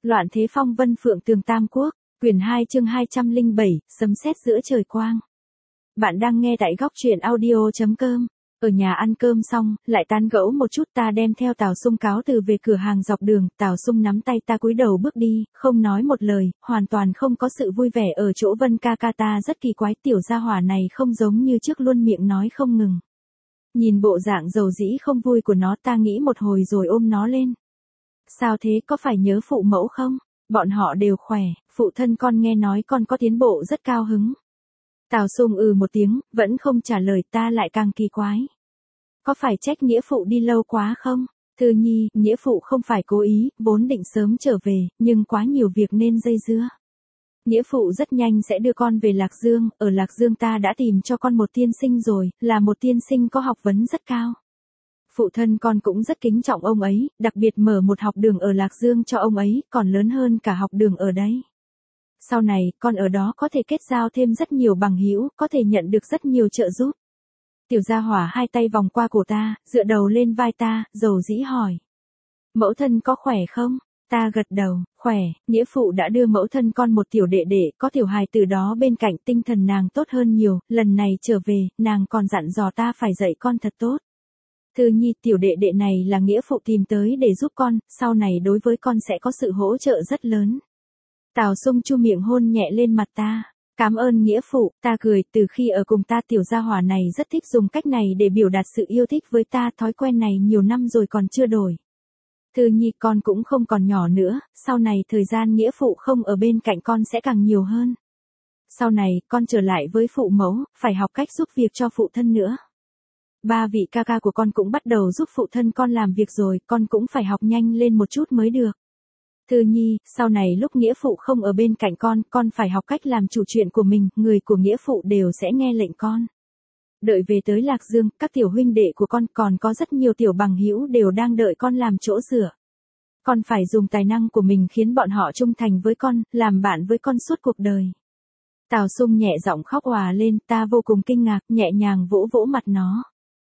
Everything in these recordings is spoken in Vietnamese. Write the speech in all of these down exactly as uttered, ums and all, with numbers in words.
Loạn thế phong vân phượng tường tam quốc, quyển hai chương hai trăm lẻ bảy, sấm sét giữa trời quang. Bạn đang nghe tại góc truyện audio chấm com. Ở nhà ăn cơm xong, lại tán gẫu một chút, ta đem theo Tào Sung cáo từ về cửa hàng dọc đường, Tào Sung nắm tay ta cúi đầu bước đi, không nói một lời, hoàn toàn không có sự vui vẻ ở chỗ Vân ca ca. Ta rất kỳ quái, tiểu gia hỏa này không giống như trước luôn miệng nói không ngừng. Nhìn bộ dạng dầu dĩ không vui của nó, ta nghĩ một hồi rồi ôm nó lên. Sao thế, có phải nhớ phụ mẫu không? Bọn họ đều khỏe, phụ thân con nghe nói con có tiến bộ rất cao hứng. Tào Sung ừ một tiếng, vẫn không trả lời. Ta lại càng kỳ quái. Có phải trách nghĩa phụ đi lâu quá không? Thư Nhi, nghĩa phụ không phải cố ý, vốn định sớm trở về, nhưng quá nhiều việc nên dây dưa. Nghĩa phụ rất nhanh sẽ đưa con về Lạc Dương, ở Lạc Dương ta đã tìm cho con một tiên sinh rồi, là một tiên sinh có học vấn rất cao. Phụ thân con cũng rất kính trọng ông ấy, đặc biệt mở một học đường ở Lạc Dương cho ông ấy, còn lớn hơn cả học đường ở đấy. Sau này, con ở đó có thể kết giao thêm rất nhiều bằng hữu, có thể nhận được rất nhiều trợ giúp. Tiểu gia hỏa hai tay vòng qua cổ ta, dựa đầu lên vai ta, dầu dĩ hỏi. Mẫu thân có khỏe không? Ta gật đầu, khỏe, nghĩa phụ đã đưa mẫu thân con một tiểu đệ đệ, có tiểu hài từ đó bên cạnh, tinh thần nàng tốt hơn nhiều, lần này trở về, nàng còn dặn dò ta phải dạy con thật tốt. Thư Nhi, tiểu đệ đệ này là nghĩa phụ tìm tới để giúp con, sau này đối với con sẽ có sự hỗ trợ rất lớn. Tào Sung chu miệng hôn nhẹ lên mặt ta. Cảm ơn nghĩa phụ, ta cười, từ khi ở cùng ta tiểu gia hỏa này rất thích dùng cách này để biểu đạt sự yêu thích với ta, thói quen này nhiều năm rồi còn chưa đổi. Thư Nhi, con cũng không còn nhỏ nữa, sau này thời gian nghĩa phụ không ở bên cạnh con sẽ càng nhiều hơn. Sau này, con trở lại với phụ mẫu, phải học cách giúp việc cho phụ thân nữa. Ba vị ca ca của con cũng bắt đầu giúp phụ thân con làm việc rồi, con cũng phải học nhanh lên một chút mới được. Thư Nhi, sau này lúc nghĩa phụ không ở bên cạnh con, con phải học cách làm chủ chuyện của mình, người của nghĩa phụ đều sẽ nghe lệnh con. Đợi về tới Lạc Dương, các tiểu huynh đệ của con còn có rất nhiều tiểu bằng hữu đều đang đợi con làm chỗ dựa. Con phải dùng tài năng của mình khiến bọn họ trung thành với con, làm bạn với con suốt cuộc đời. Tào Sung nhẹ giọng khóc òa lên, ta vô cùng kinh ngạc, nhẹ nhàng vỗ vỗ mặt nó.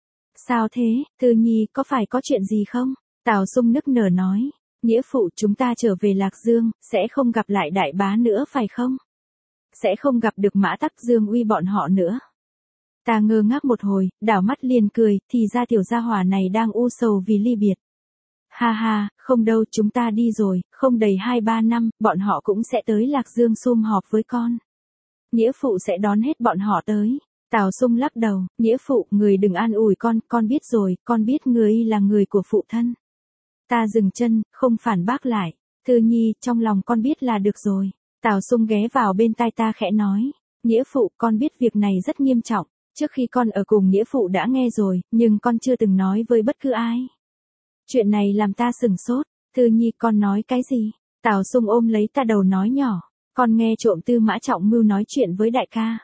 Sao thế, Thư Nhi, có phải có chuyện gì không? Tào Sung nức nở nói. Nghĩa phụ, chúng ta trở về Lạc Dương, sẽ không gặp lại đại bá nữa phải không? Sẽ không gặp được Mã Tắc, Dương Uy bọn họ nữa. Ta ngơ ngác một hồi, đảo mắt liền cười, thì ra tiểu gia hỏa này đang u sầu vì ly biệt. Ha ha, không đâu, chúng ta đi rồi, không đầy hai ba năm, bọn họ cũng sẽ tới Lạc Dương sum họp với con. Nghĩa phụ sẽ đón hết bọn họ tới. Tào Sung lắc đầu, nghĩa phụ, người đừng an ủi con, con biết rồi, con biết người là người của phụ thân. Ta dừng chân, không phản bác lại. Thư Nhi, trong lòng con biết là được rồi. Tào Sung ghé vào bên tai ta khẽ nói. Nghĩa phụ, con biết việc này rất nghiêm trọng. Trước khi con ở cùng nghĩa phụ đã nghe rồi, nhưng con chưa từng nói với bất cứ ai. Chuyện này làm ta sừng sốt. Thư Nhi, con nói cái gì? Tào Sung ôm lấy ta đầu nói nhỏ. Con nghe trộm Tư Mã Trọng Mưu nói chuyện với đại ca.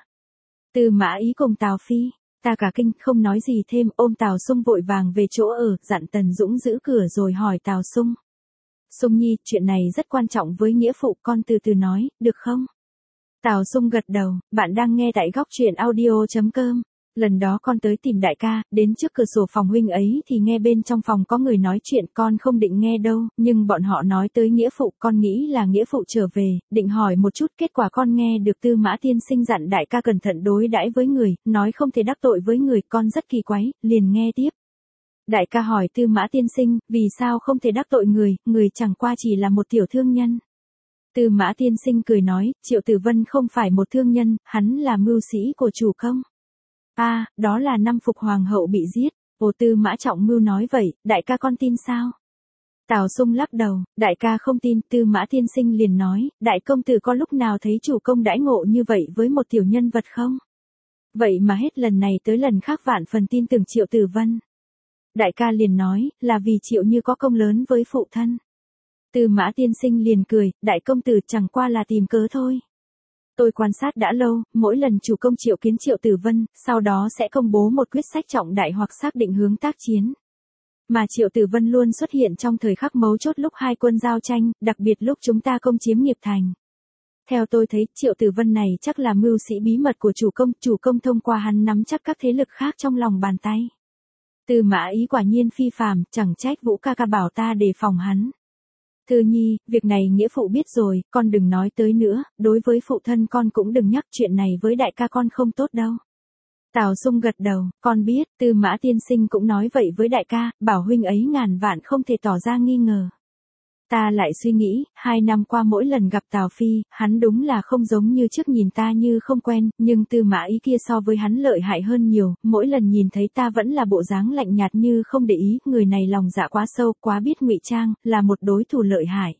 Tư Mã Ý cùng Tào Phi. Ta cả kinh, không nói gì thêm, ôm Tào Sung vội vàng về chỗ ở, dặn Tần Dũng giữ cửa rồi hỏi Tào Sung. Sung Nhi, chuyện này rất quan trọng với nghĩa phụ, con từ từ nói, được không? Tào Sung gật đầu, bạn đang nghe tại góc truyện audio chấm com. Lần đó con tới tìm đại ca, đến trước cửa sổ phòng huynh ấy thì nghe bên trong phòng có người nói chuyện, con không định nghe đâu, nhưng bọn họ nói tới nghĩa phụ, con nghĩ là nghĩa phụ trở về, định hỏi một chút, kết quả con nghe được Tư Mã tiên sinh dặn đại ca cẩn thận đối đãi với người, nói không thể đắc tội với người, con rất kỳ quái, liền nghe tiếp. Đại ca hỏi Tư Mã tiên sinh, vì sao không thể đắc tội người, người chẳng qua chỉ là một tiểu thương nhân. Tư Mã tiên sinh cười nói, Triệu Tử Vân không phải một thương nhân, hắn là mưu sĩ của chủ công. A, à, đó là năm Phục Hoàng hậu bị giết. Ồ, Tư Mã Trọng Mưu nói vậy, đại ca con tin sao? Tào Sung lắc đầu, đại ca không tin. Tư Mã tiên sinh liền nói, đại công tử có lúc nào thấy chủ công đãi ngộ như vậy với một tiểu nhân vật không? Vậy mà hết lần này tới lần khác vạn phần tin tưởng Triệu Tử Vân. Đại ca liền nói, là vì Triệu Như có công lớn với phụ thân. Tư Mã tiên sinh liền cười, đại công tử chẳng qua là tìm cớ thôi. Tôi quan sát đã lâu, mỗi lần chủ công triệu kiến Triệu Tử Vân, sau đó sẽ công bố một quyết sách trọng đại hoặc xác định hướng tác chiến. Mà Triệu Tử Vân luôn xuất hiện trong thời khắc mấu chốt lúc hai quân giao tranh, đặc biệt lúc chúng ta công chiếm Nghiệp Thành. Theo tôi thấy, Triệu Tử Vân này chắc là mưu sĩ bí mật của chủ công, chủ công thông qua hắn nắm chắc các thế lực khác trong lòng bàn tay. Tư Mã Ý quả nhiên phi phàm, chẳng trách Vũ ca ca bảo ta đề phòng hắn. Thư Nhi, việc này nghĩa phụ biết rồi, con đừng nói tới nữa, đối với phụ thân con cũng đừng nhắc chuyện này với đại ca con không tốt đâu. Tào Sung gật đầu, con biết, Tư Mã tiên sinh cũng nói vậy với đại ca, bảo huynh ấy ngàn vạn không thể tỏ ra nghi ngờ. Ta lại suy nghĩ, hai năm qua mỗi lần gặp Tào Phi, hắn đúng là không giống như trước nhìn ta như không quen, nhưng Tư Mã Ý kia so với hắn lợi hại hơn nhiều, mỗi lần nhìn thấy ta vẫn là bộ dáng lạnh nhạt như không để ý, người này lòng dạ quá sâu, quá biết ngụy trang, là một đối thủ lợi hại.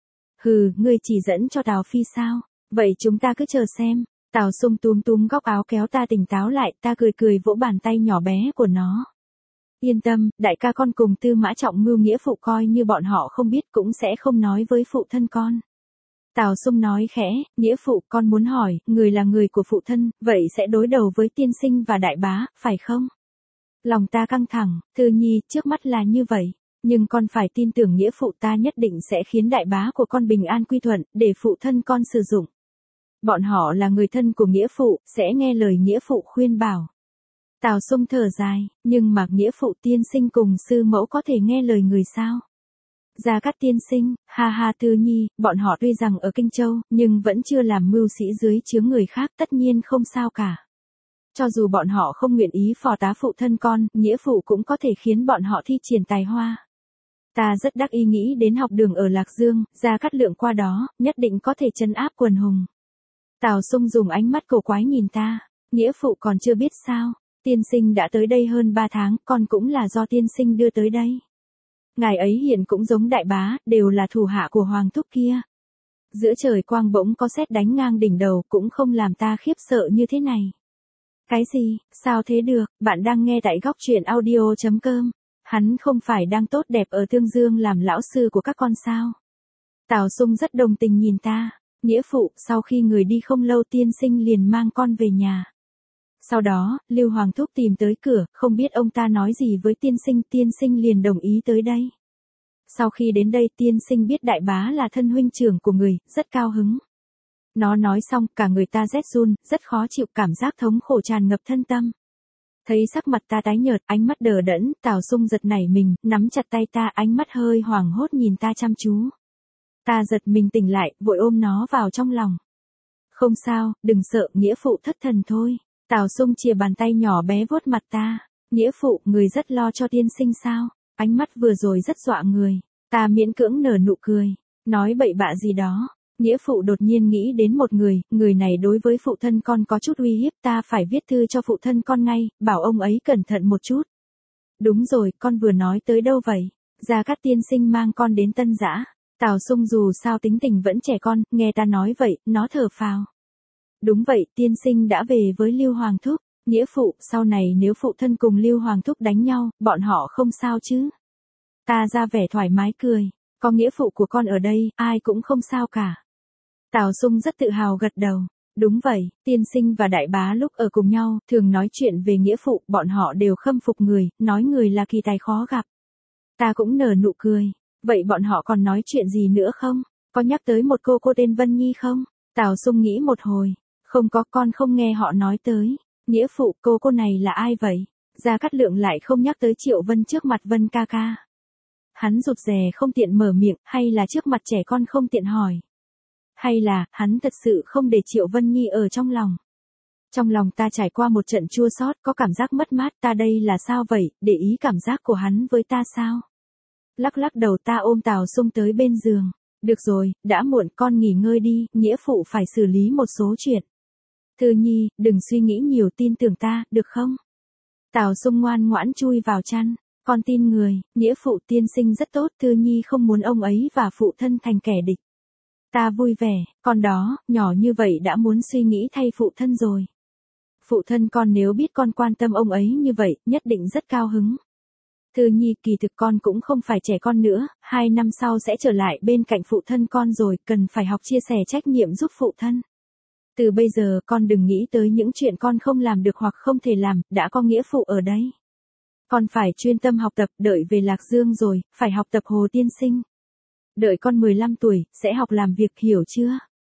Hừ, ngươi chỉ dẫn cho Tào Phi sao? Vậy chúng ta cứ chờ xem. Tào Sung túm túm góc áo kéo ta tỉnh táo lại, ta cười cười vỗ bàn tay nhỏ bé của nó. Yên tâm, đại ca con cùng Tư Mã Trọng Mưu nghĩa phụ coi như bọn họ không biết cũng sẽ không nói với phụ thân con. Tào Sung nói khẽ, nghĩa phụ con muốn hỏi, người là người của phụ thân, vậy sẽ đối đầu với tiên sinh và đại bá, phải không? Lòng ta căng thẳng, Thư Nhi, trước mắt là như vậy, nhưng con phải tin tưởng nghĩa phụ ta nhất định sẽ khiến đại bá của con bình an quy thuận, để phụ thân con sử dụng. Bọn họ là người thân của nghĩa phụ, sẽ nghe lời nghĩa phụ khuyên bảo. Tào Sung thở dài, nhưng mà nghĩa phụ tiên sinh cùng sư mẫu có thể nghe lời người sao? Gia Cát tiên sinh, ha ha Tư Nhi, bọn họ tuy rằng ở Kinh Châu, nhưng vẫn chưa làm mưu sĩ dưới chướng người khác, tất nhiên không sao cả. Cho dù bọn họ không nguyện ý phò tá phụ thân con, nghĩa phụ cũng có thể khiến bọn họ thi triển tài hoa. Ta rất đắc ý nghĩ đến học đường ở Lạc Dương, Gia Cát Lượng qua đó, nhất định có thể trấn áp quần hùng. Tào Sung dùng ánh mắt cổ quái nhìn ta, nghĩa phụ còn chưa biết sao, tiên sinh đã tới đây hơn ba tháng, con cũng là do tiên sinh đưa tới đây. Ngài ấy hiện cũng giống đại bá, đều là thủ hạ của hoàng thúc kia. Giữa trời quang bỗng có sét đánh ngang đỉnh đầu, cũng không làm ta khiếp sợ như thế này. Cái gì, sao thế được, bạn đang nghe tại góc truyện audio chấm com. Hắn không phải đang tốt đẹp ở Tương Dương làm lão sư của các con sao? Tào Sung rất đồng tình nhìn ta, nghĩa phụ, sau khi người đi không lâu tiên sinh liền mang con về nhà. Sau đó, Lưu Hoàng Thúc tìm tới cửa, không biết ông ta nói gì với tiên sinh, tiên sinh liền đồng ý tới đây. Sau khi đến đây tiên sinh biết đại bá là thân huynh trưởng của người, rất cao hứng. Nó nói xong, cả người ta rét run, rất khó chịu, cảm giác thống khổ tràn ngập thân tâm. Thấy sắc mặt ta tái nhợt, ánh mắt đờ đẫn, Tào Sung giật nảy mình, nắm chặt tay ta, ánh mắt hơi hoảng hốt nhìn ta chăm chú. Ta giật mình tỉnh lại, vội ôm nó vào trong lòng. Không sao, đừng sợ, nghĩa phụ thất thần thôi. Tào Sung chìa bàn tay nhỏ bé vuốt mặt ta. Nghĩa phụ, người rất lo cho tiên sinh sao? Ánh mắt vừa rồi rất dọa người. Ta miễn cưỡng nở nụ cười. Nói bậy bạ gì đó. Nghĩa phụ đột nhiên nghĩ đến một người, người này đối với phụ thân con có chút uy hiếp, ta phải viết thư cho phụ thân con ngay, bảo ông ấy cẩn thận một chút. Đúng rồi, con vừa nói tới đâu vậy? Gia Cát tiên sinh mang con đến Tân Dã. Tào Sung dù sao tính tình vẫn trẻ con, nghe ta nói vậy, nó thở phào. Đúng vậy, tiên sinh đã về với Lưu Hoàng Thúc. Nghĩa phụ, sau này nếu phụ thân cùng Lưu Hoàng Thúc đánh nhau, bọn họ không sao chứ? Ta ra vẻ thoải mái cười. Có nghĩa phụ của con ở đây, ai cũng không sao cả. Tào Sung rất tự hào gật đầu. Đúng vậy, tiên sinh và đại bá lúc ở cùng nhau, thường nói chuyện về nghĩa phụ, bọn họ đều khâm phục người, nói người là kỳ tài khó gặp. Ta cũng nở nụ cười. Vậy bọn họ còn nói chuyện gì nữa không? Có nhắc tới một cô cô tên Vân Nhi không? Tào Sung nghĩ một hồi. Không có, con không nghe họ nói tới. Nghĩa phụ, cô cô này là ai vậy? Gia Cát Lượng lại không nhắc tới Triệu Vân trước mặt Vân ca ca. Hắn rụt rè không tiện mở miệng, hay là trước mặt trẻ con không tiện hỏi? Hay là, hắn thật sự không để Triệu Vân Nhi ở trong lòng? Trong lòng ta trải qua một trận chua xót, có cảm giác mất mát, ta đây là sao vậy, để ý cảm giác của hắn với ta sao? Lắc lắc đầu ta ôm Tào Sung tới bên giường. Được rồi, đã muộn, con nghỉ ngơi đi, nghĩa phụ phải xử lý một số chuyện. Thư Nhi, đừng suy nghĩ nhiều, tin tưởng ta, được không? Tào Sung ngoan ngoãn chui vào chăn. Con tin người, nghĩa phụ tiên sinh rất tốt, Thư Nhi không muốn ông ấy và phụ thân thành kẻ địch. Ta vui vẻ, con đó, nhỏ như vậy đã muốn suy nghĩ thay phụ thân rồi. Phụ thân con nếu biết con quan tâm ông ấy như vậy, nhất định rất cao hứng. Thư Nhi, kỳ thực con cũng không phải trẻ con nữa, hai năm sau sẽ trở lại bên cạnh phụ thân con rồi, cần phải học chia sẻ trách nhiệm giúp phụ thân. Từ bây giờ con đừng nghĩ tới những chuyện con không làm được hoặc không thể làm, đã có nghĩa phụ ở đây. Con phải chuyên tâm học tập, đợi về Lạc Dương rồi, phải học tập Hồ tiên sinh. Đợi con mười lăm tuổi, sẽ học làm việc, hiểu chưa?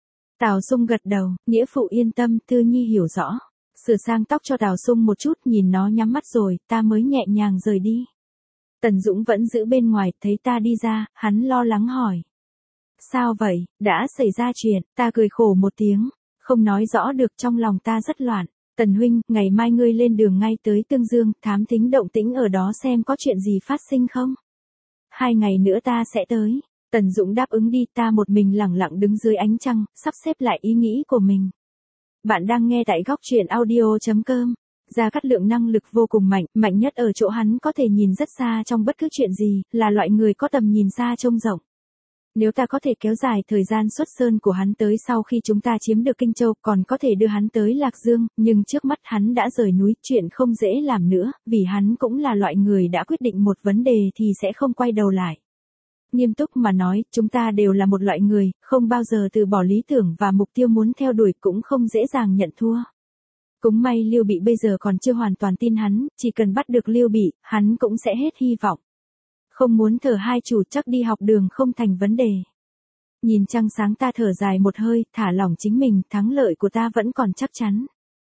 Tào Sung gật đầu, nghĩa phụ yên tâm, Thư Nhi hiểu rõ. Sửa sang tóc cho Tào Sung một chút, nhìn nó nhắm mắt rồi, ta mới nhẹ nhàng rời đi. Tần Dũng vẫn giữ bên ngoài, thấy ta đi ra, hắn lo lắng hỏi. Sao vậy, đã xảy ra chuyện, ta cười khổ một tiếng, không nói rõ được, trong lòng ta rất loạn. Tần huynh, ngày mai ngươi lên đường ngay tới Tương Dương, thám thính động tĩnh ở đó xem có chuyện gì phát sinh không? Hai ngày nữa ta sẽ tới. Tần Dũng đáp ứng đi, ta một mình lẳng lặng đứng dưới ánh trăng, sắp xếp lại ý nghĩ của mình. Bạn đang nghe tại góc truyện audio.com. Gia Cát Lượng năng lực vô cùng mạnh, mạnh nhất ở chỗ hắn có thể nhìn rất xa trong bất cứ chuyện gì, là loại người có tầm nhìn xa trông rộng. Nếu ta có thể kéo dài thời gian xuất sơn của hắn tới sau khi chúng ta chiếm được Kinh Châu, còn có thể đưa hắn tới Lạc Dương, nhưng trước mắt hắn đã rời núi, chuyện không dễ làm nữa, vì hắn cũng là loại người đã quyết định một vấn đề thì sẽ không quay đầu lại. Nghiêm túc mà nói, chúng ta đều là một loại người, không bao giờ từ bỏ lý tưởng và mục tiêu muốn theo đuổi, cũng không dễ dàng nhận thua. Cũng may Lưu Bị bây giờ còn chưa hoàn toàn tin hắn, chỉ cần bắt được Lưu Bị, hắn cũng sẽ hết hy vọng. Không muốn thở hai chủ, chắc đi học đường không thành vấn đề. Nhìn trăng sáng ta thở dài một hơi, thả lỏng chính mình, thắng lợi của ta vẫn còn chắc chắn.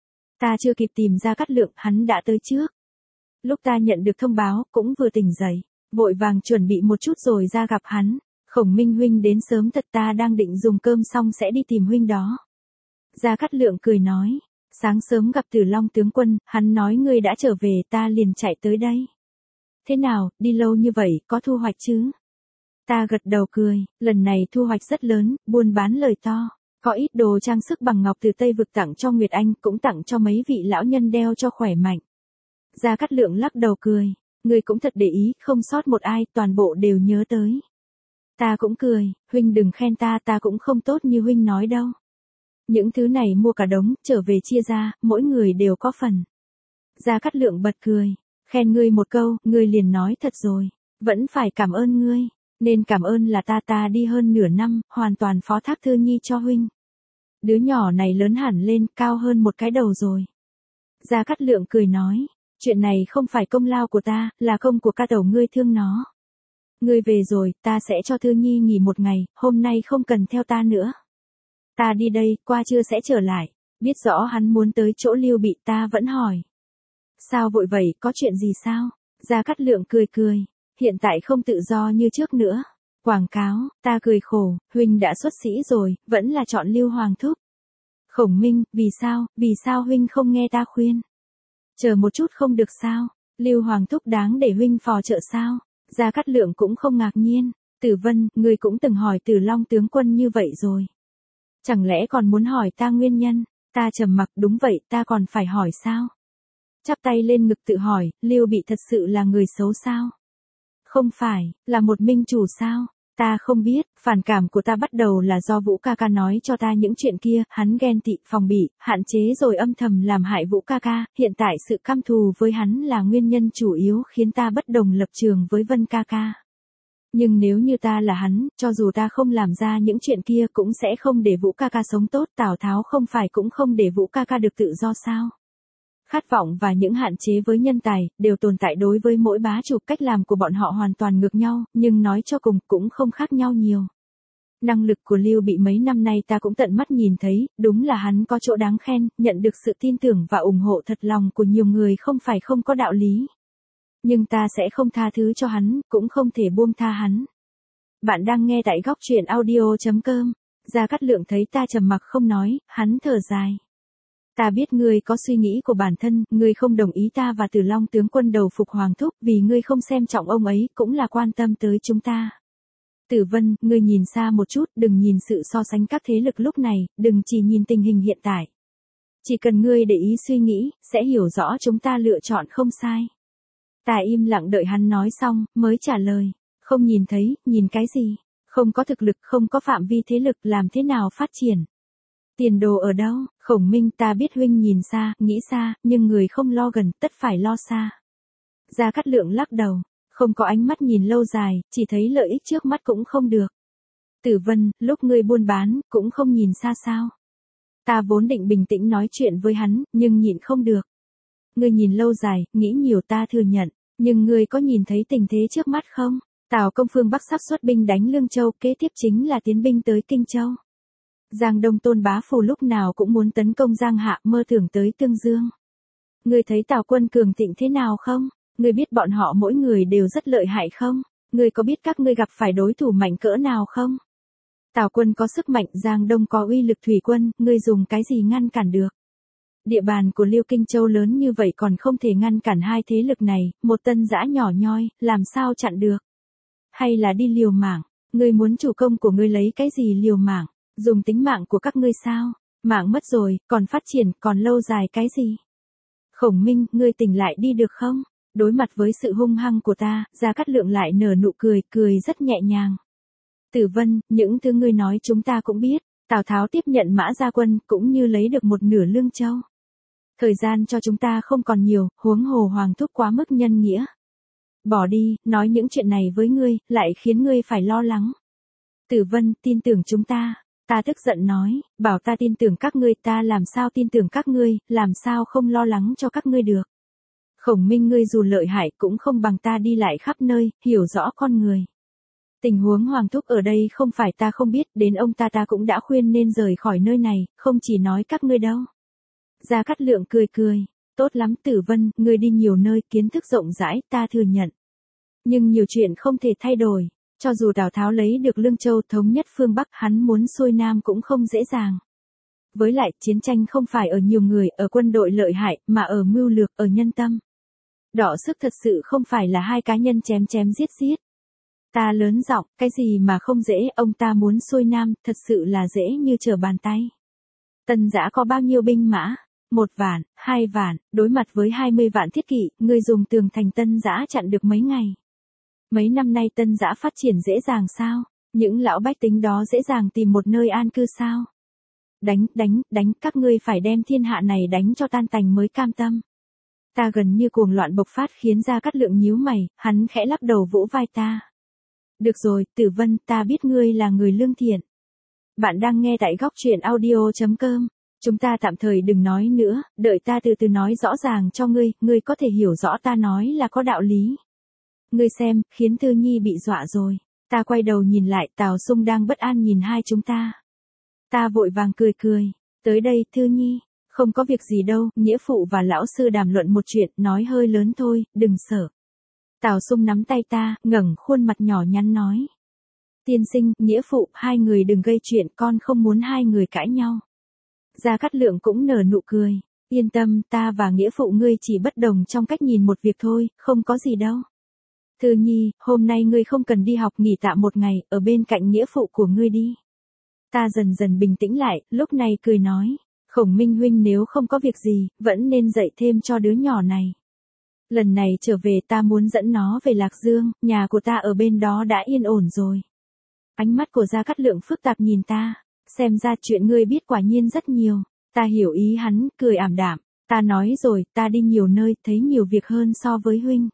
Ta chưa kịp tìm ra Cát Lượng, hắn đã tới trước. Lúc ta nhận được thông báo, cũng vừa tỉnh dậy, vội vàng chuẩn bị một chút rồi ra gặp hắn. Khổng Minh huynh đến sớm thật, ta đang định dùng cơm xong sẽ đi tìm huynh đó. Gia Cát Lượng cười nói, sáng sớm gặp Tử Long tướng quân, hắn nói ngươi đã trở về, ta liền chạy tới đây. Thế nào, đi lâu như vậy, có thu hoạch chứ? Ta gật đầu cười, lần này thu hoạch rất lớn, buôn bán lời to. Có ít đồ trang sức bằng ngọc từ Tây Vực tặng cho Nguyệt Anh, cũng tặng cho mấy vị lão nhân đeo cho khỏe mạnh. Gia Cát Lượng lắc đầu cười, ngươi cũng thật để ý, không sót một ai, toàn bộ đều nhớ tới. Ta cũng cười, huynh đừng khen ta, ta cũng không tốt như huynh nói đâu. Những thứ này mua cả đống, trở về chia ra, mỗi người đều có phần. Gia Cát Lượng bật cười, khen ngươi một câu, ngươi liền nói thật rồi, vẫn phải cảm ơn ngươi, nên cảm ơn là ta ta đi hơn nửa năm, hoàn toàn phó thác Thư Nhi cho huynh. Đứa nhỏ này lớn hẳn lên, cao hơn một cái đầu rồi. Gia Cát Lượng cười nói, chuyện này không phải công lao của ta, là công của ca tẩu ngươi thương nó. Ngươi về rồi, ta sẽ cho Thư Nhi nghỉ một ngày, hôm nay không cần theo ta nữa. Ta đi đây, qua trưa sẽ trở lại. Biết rõ hắn muốn tới chỗ Lưu Bị, ta vẫn hỏi. Sao vội vậy, có chuyện gì sao? Gia Cát Lượng cười cười, hiện tại không tự do như trước nữa. Quảng cáo, ta cười khổ, huynh đã xuất sĩ rồi, vẫn là chọn Lưu Hoàng thúc. Khổng Minh, vì sao, vì sao huynh không nghe ta khuyên? Chờ một chút không được sao? Lưu Hoàng thúc đáng để huynh phò trợ sao? Gia Cát Lượng cũng không ngạc nhiên. Tử Vân, ngươi cũng từng hỏi Tử Long tướng quân như vậy rồi. Chẳng lẽ còn muốn hỏi ta nguyên nhân? Ta trầm mặc, đúng vậy, ta còn phải hỏi sao? Chắp tay lên ngực tự hỏi, Lưu Bị thật sự là người xấu sao? Không phải, là một minh chủ sao? Ta không biết, phản cảm của ta bắt đầu là do Vũ ca ca nói cho ta những chuyện kia, hắn ghen tị, phòng bị, hạn chế rồi âm thầm làm hại Vũ ca ca, hiện tại sự căm thù với hắn là nguyên nhân chủ yếu khiến ta bất đồng lập trường với Vân ca ca. Nhưng nếu như ta là hắn, cho dù ta không làm ra những chuyện kia cũng sẽ không để Vũ ca ca sống tốt, Tào Tháo không phải cũng không để Vũ ca ca được tự do sao? Khát vọng và những hạn chế với nhân tài, đều tồn tại đối với mỗi bá chủ, cách làm của bọn họ hoàn toàn ngược nhau, nhưng nói cho cùng cũng không khác nhau nhiều. Năng lực của Lưu Bị mấy năm nay ta cũng tận mắt nhìn thấy, đúng là hắn có chỗ đáng khen, nhận được sự tin tưởng và ủng hộ thật lòng của nhiều người không phải không có đạo lý. Nhưng ta sẽ không tha thứ cho hắn, cũng không thể buông tha hắn. Bạn đang nghe tại góc truyện audio.com. Gia Cát Lượng thấy ta trầm mặc không nói, hắn thở dài. Ta biết ngươi có suy nghĩ của bản thân, ngươi không đồng ý ta và Tử Long tướng quân đầu phục Hoàng thúc, vì ngươi không xem trọng ông ấy, cũng là quan tâm tới chúng ta. Tử Vân, ngươi nhìn xa một chút, đừng nhìn sự so sánh các thế lực lúc này, đừng chỉ nhìn tình hình hiện tại. Chỉ cần ngươi để ý suy nghĩ, sẽ hiểu rõ chúng ta lựa chọn không sai. Ta im lặng đợi hắn nói xong, mới trả lời. Không nhìn thấy, nhìn cái gì? Không có thực lực, không có phạm vi thế lực, làm thế nào phát triển? Tiền đồ ở đâu? Khổng Minh, ta biết huynh nhìn xa, nghĩ xa, nhưng người không lo gần, tất phải lo xa. Gia Cát Lượng lắc đầu, không có ánh mắt nhìn lâu dài, chỉ thấy lợi ích trước mắt cũng không được. Tử Vân, lúc ngươi buôn bán, cũng không nhìn xa sao? Ta vốn định bình tĩnh nói chuyện với hắn, nhưng nhịn không được. Ngươi nhìn lâu dài, nghĩ nhiều, ta thừa nhận, nhưng ngươi có nhìn thấy tình thế trước mắt không? Tào Công phương Bắc sắp xuất binh đánh Lương Châu, kế tiếp chính là tiến binh tới Kinh Châu. Giang Đông Tôn Bá Phù lúc nào cũng muốn tấn công Giang Hạ, mơ tưởng tới Tương Dương. Ngươi thấy Tào quân cường thịnh thế nào không? Ngươi biết bọn họ mỗi người đều rất lợi hại không? Ngươi có biết các ngươi gặp phải đối thủ mạnh cỡ nào không? Tào quân có sức mạnh, Giang Đông có uy lực thủy quân, ngươi dùng cái gì ngăn cản được? Địa bàn của Liêu Kinh Châu lớn như vậy còn không thể ngăn cản hai thế lực này, một Tân Dã nhỏ nhoi, làm sao chặn được? Hay là đi liều mạng? Ngươi muốn chủ công của ngươi lấy cái gì liều mạng? Dùng tính mạng của các ngươi sao? Mạng mất rồi, còn phát triển, còn lâu dài cái gì? Khổng Minh, ngươi tỉnh lại đi được không? Đối mặt với sự hung hăng của ta, Gia Cát Lượng lại nở nụ cười, cười rất nhẹ nhàng. Tử Vân, những thứ ngươi nói chúng ta cũng biết, Tào Tháo tiếp nhận Mã Gia Quân cũng như lấy được một nửa Lương Châu. Thời gian cho chúng ta không còn nhiều, huống hồ Hoàng thúc quá mức nhân nghĩa. Bỏ đi, nói những chuyện này với ngươi, lại khiến ngươi phải lo lắng. Tử Vân, tin tưởng chúng ta. Ta tức giận nói, bảo ta tin tưởng các ngươi, ta làm sao tin tưởng các ngươi, làm sao không lo lắng cho các ngươi được. Khổng Minh, ngươi dù lợi hại cũng không bằng ta đi lại khắp nơi, hiểu rõ con người. Tình huống Hoàng thúc ở đây không phải ta không biết, đến ông ta ta cũng đã khuyên nên rời khỏi nơi này, không chỉ nói các ngươi đâu. Gia Cát Lượng cười cười, tốt lắm Tử Vân, ngươi đi nhiều nơi, kiến thức rộng rãi, ta thừa nhận. Nhưng nhiều chuyện không thể thay đổi, cho dù Tào Tháo lấy được Lương Châu thống nhất phương Bắc, hắn muốn xuôi Nam cũng không dễ dàng. Với lại, chiến tranh không phải ở nhiều người, ở quân đội lợi hại, mà ở mưu lược, ở nhân tâm. Đọ sức thật sự không phải là hai cá nhân chém chém giết giết. Ta lớn giọng, cái gì mà không dễ, ông ta muốn xuôi Nam, thật sự là dễ như trở bàn tay. Tân Dã có bao nhiêu binh mã? Một vạn, hai vạn, đối mặt với hai mươi vạn thiết kỵ, ngươi dùng tường thành Tân Dã chặn được mấy ngày. Mấy năm nay Tân Dã phát triển dễ dàng sao? Những lão bách tính đó dễ dàng tìm một nơi an cư sao? Đánh, đánh, đánh, các ngươi phải đem thiên hạ này đánh cho tan tành mới cam tâm. Ta gần như cuồng loạn bộc phát khiến Gia Cát Lượng nhíu mày, hắn khẽ lắc đầu vỗ vai ta. Được rồi, Tử Vân, ta biết ngươi là người lương thiện. Bạn đang nghe tại góc truyện audio chấm com. Chúng ta tạm thời đừng nói nữa, đợi ta từ từ nói rõ ràng cho ngươi, ngươi có thể hiểu rõ ta nói là có đạo lý. Ngươi xem, khiến Thư Nhi bị dọa rồi. Ta quay đầu nhìn lại, Tào Xung đang bất an nhìn hai chúng ta. Ta vội vàng cười cười, tới đây Thư Nhi, không có việc gì đâu, nghĩa phụ và lão sư đàm luận một chuyện, nói hơi lớn thôi, đừng sợ. Tào Xung nắm tay ta, ngẩng khuôn mặt nhỏ nhắn nói. Tiên sinh, nghĩa phụ, hai người đừng gây chuyện, con không muốn hai người cãi nhau. Gia Cát Lượng cũng nở nụ cười, yên tâm, ta và nghĩa phụ ngươi chỉ bất đồng trong cách nhìn một việc thôi, không có gì đâu. Thư Nhi, hôm nay ngươi không cần đi học, nghỉ tạm một ngày, ở bên cạnh nghĩa phụ của ngươi đi. Ta dần dần bình tĩnh lại, lúc này cười nói, Khổng Minh huynh nếu không có việc gì, vẫn nên dạy thêm cho đứa nhỏ này. Lần này trở về ta muốn dẫn nó về Lạc Dương, nhà của ta ở bên đó đã yên ổn rồi. Ánh mắt của Gia Cát Lượng phức tạp nhìn ta, xem ra chuyện ngươi biết quả nhiên rất nhiều. Ta hiểu ý hắn, cười ảm đạm, ta nói rồi, ta đi nhiều nơi, thấy nhiều việc hơn so với huynh.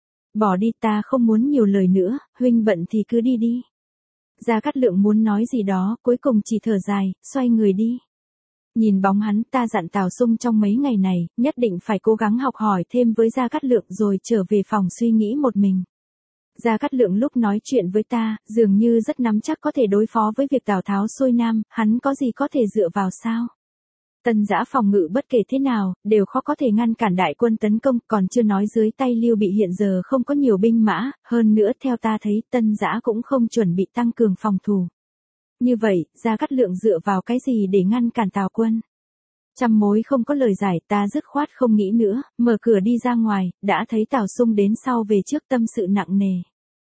Bỏ đi, ta không muốn nhiều lời nữa, huynh bận thì cứ đi đi. Gia Cát Lượng muốn nói gì đó, cuối cùng chỉ thở dài, xoay người đi. Nhìn bóng hắn, ta dặn Tào Xung trong mấy ngày này, nhất định phải cố gắng học hỏi thêm với Gia Cát Lượng rồi trở về phòng suy nghĩ một mình. Gia Cát Lượng lúc nói chuyện với ta, dường như rất nắm chắc có thể đối phó với việc Tào Tháo xuôi Nam, hắn có gì có thể dựa vào sao? Tân Dã phòng ngự bất kể thế nào, đều khó có thể ngăn cản đại quân tấn công, còn chưa nói dưới tay Lưu Bị hiện giờ không có nhiều binh mã, hơn nữa theo ta thấy Tân Dã cũng không chuẩn bị tăng cường phòng thủ. Như vậy, Gia Cát Lượng dựa vào cái gì để ngăn cản Tào quân? Trăm mối không có lời giải, ta dứt khoát không nghĩ nữa, mở cửa đi ra ngoài, đã thấy Tào Xung đến sau về trước tâm sự nặng nề.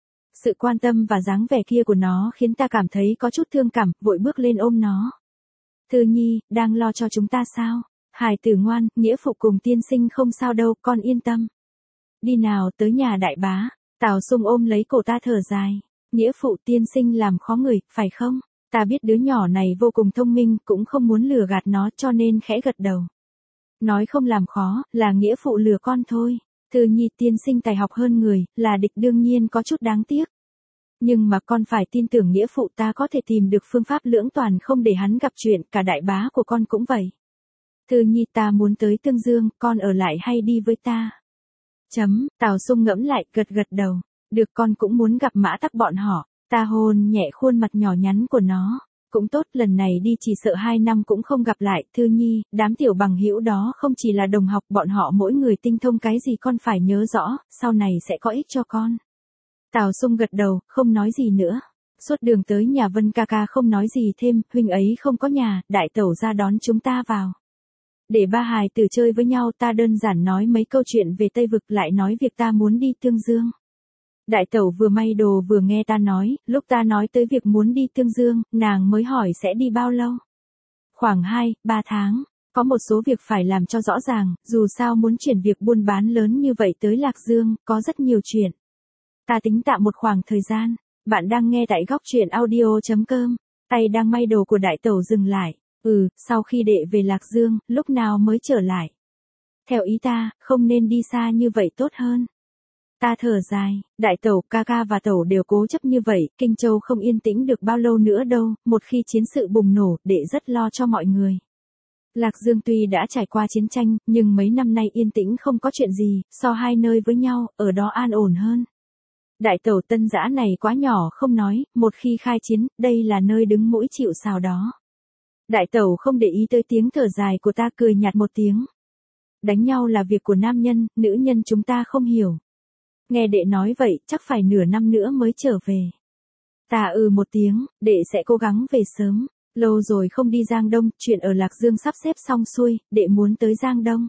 Sự quan tâm và dáng vẻ kia của nó khiến ta cảm thấy có chút thương cảm, vội bước lên ôm nó. Thư Nhi, đang lo cho chúng ta sao? Hải tử ngoan, nghĩa phụ cùng tiên sinh không sao đâu, con yên tâm. Đi nào, tới nhà đại bá. Tào Xung ôm lấy cổ ta thở dài. Nghĩa phụ tiên sinh làm khó người, phải không? Ta biết đứa nhỏ này vô cùng thông minh, cũng không muốn lừa gạt nó cho nên khẽ gật đầu. Nói không làm khó, là nghĩa phụ lừa con thôi. Thư Nhi tiên sinh tài học hơn người, là địch đương nhiên có chút đáng tiếc. Nhưng mà con phải tin tưởng nghĩa phụ ta có thể tìm được phương pháp lưỡng toàn không để hắn gặp chuyện, cả đại bá của con cũng vậy. Thư Nhi ta muốn tới Tương Dương, con ở lại hay đi với ta? Chấm, Tào Xung ngẫm lại, gật gật đầu. Được, con cũng muốn gặp Mã Tắc bọn họ. Ta hôn nhẹ khuôn mặt nhỏ nhắn của nó. Cũng tốt, lần này đi chỉ sợ hai năm cũng không gặp lại. Thư Nhi, đám tiểu bằng hữu đó không chỉ là đồng học, bọn họ mỗi người tinh thông cái gì con phải nhớ rõ, sau này sẽ có ích cho con. Tào Xung gật đầu, không nói gì nữa. Suốt đường tới nhà Vân ca ca không nói gì thêm, huynh ấy không có nhà, đại tẩu ra đón chúng ta vào. Để ba hài tử chơi với nhau, ta đơn giản nói mấy câu chuyện về Tây Vực, lại nói việc ta muốn đi Tương Dương. Đại tẩu vừa may đồ vừa nghe ta nói, lúc ta nói tới việc muốn đi Tương Dương, nàng mới hỏi sẽ đi bao lâu. Khoảng hai, ba tháng, có một số việc phải làm cho rõ ràng, dù sao muốn chuyển việc buôn bán lớn như vậy tới Lạc Dương, có rất nhiều chuyện. Ta tính tạm một khoảng thời gian. Bạn đang nghe tại góc truyện audio.com, tay đang may đồ của đại tẩu dừng lại. Ừ, sau khi đệ về Lạc Dương, lúc nào mới trở lại? Theo ý ta, không nên đi xa như vậy tốt hơn. Ta thở dài, đại tẩu, ca ca và tẩu đều cố chấp như vậy, Kinh Châu không yên tĩnh được bao lâu nữa đâu, một khi chiến sự bùng nổ, đệ rất lo cho mọi người. Lạc Dương tuy đã trải qua chiến tranh, nhưng mấy năm nay yên tĩnh không có chuyện gì, so hai nơi với nhau, ở đó an ổn hơn. Đại tẩu Tân Dã này quá nhỏ không nói, một khi khai chiến, đây là nơi đứng mũi chịu sào đó. Đại tẩu không để ý tới tiếng thở dài của ta, cười nhạt một tiếng. Đánh nhau là việc của nam nhân, nữ nhân chúng ta không hiểu. Nghe đệ nói vậy, chắc phải nửa năm nữa mới trở về. Ta ừ một tiếng, đệ sẽ cố gắng về sớm. Lâu rồi không đi Giang Đông, chuyện ở Lạc Dương sắp xếp xong xuôi, đệ muốn tới Giang Đông.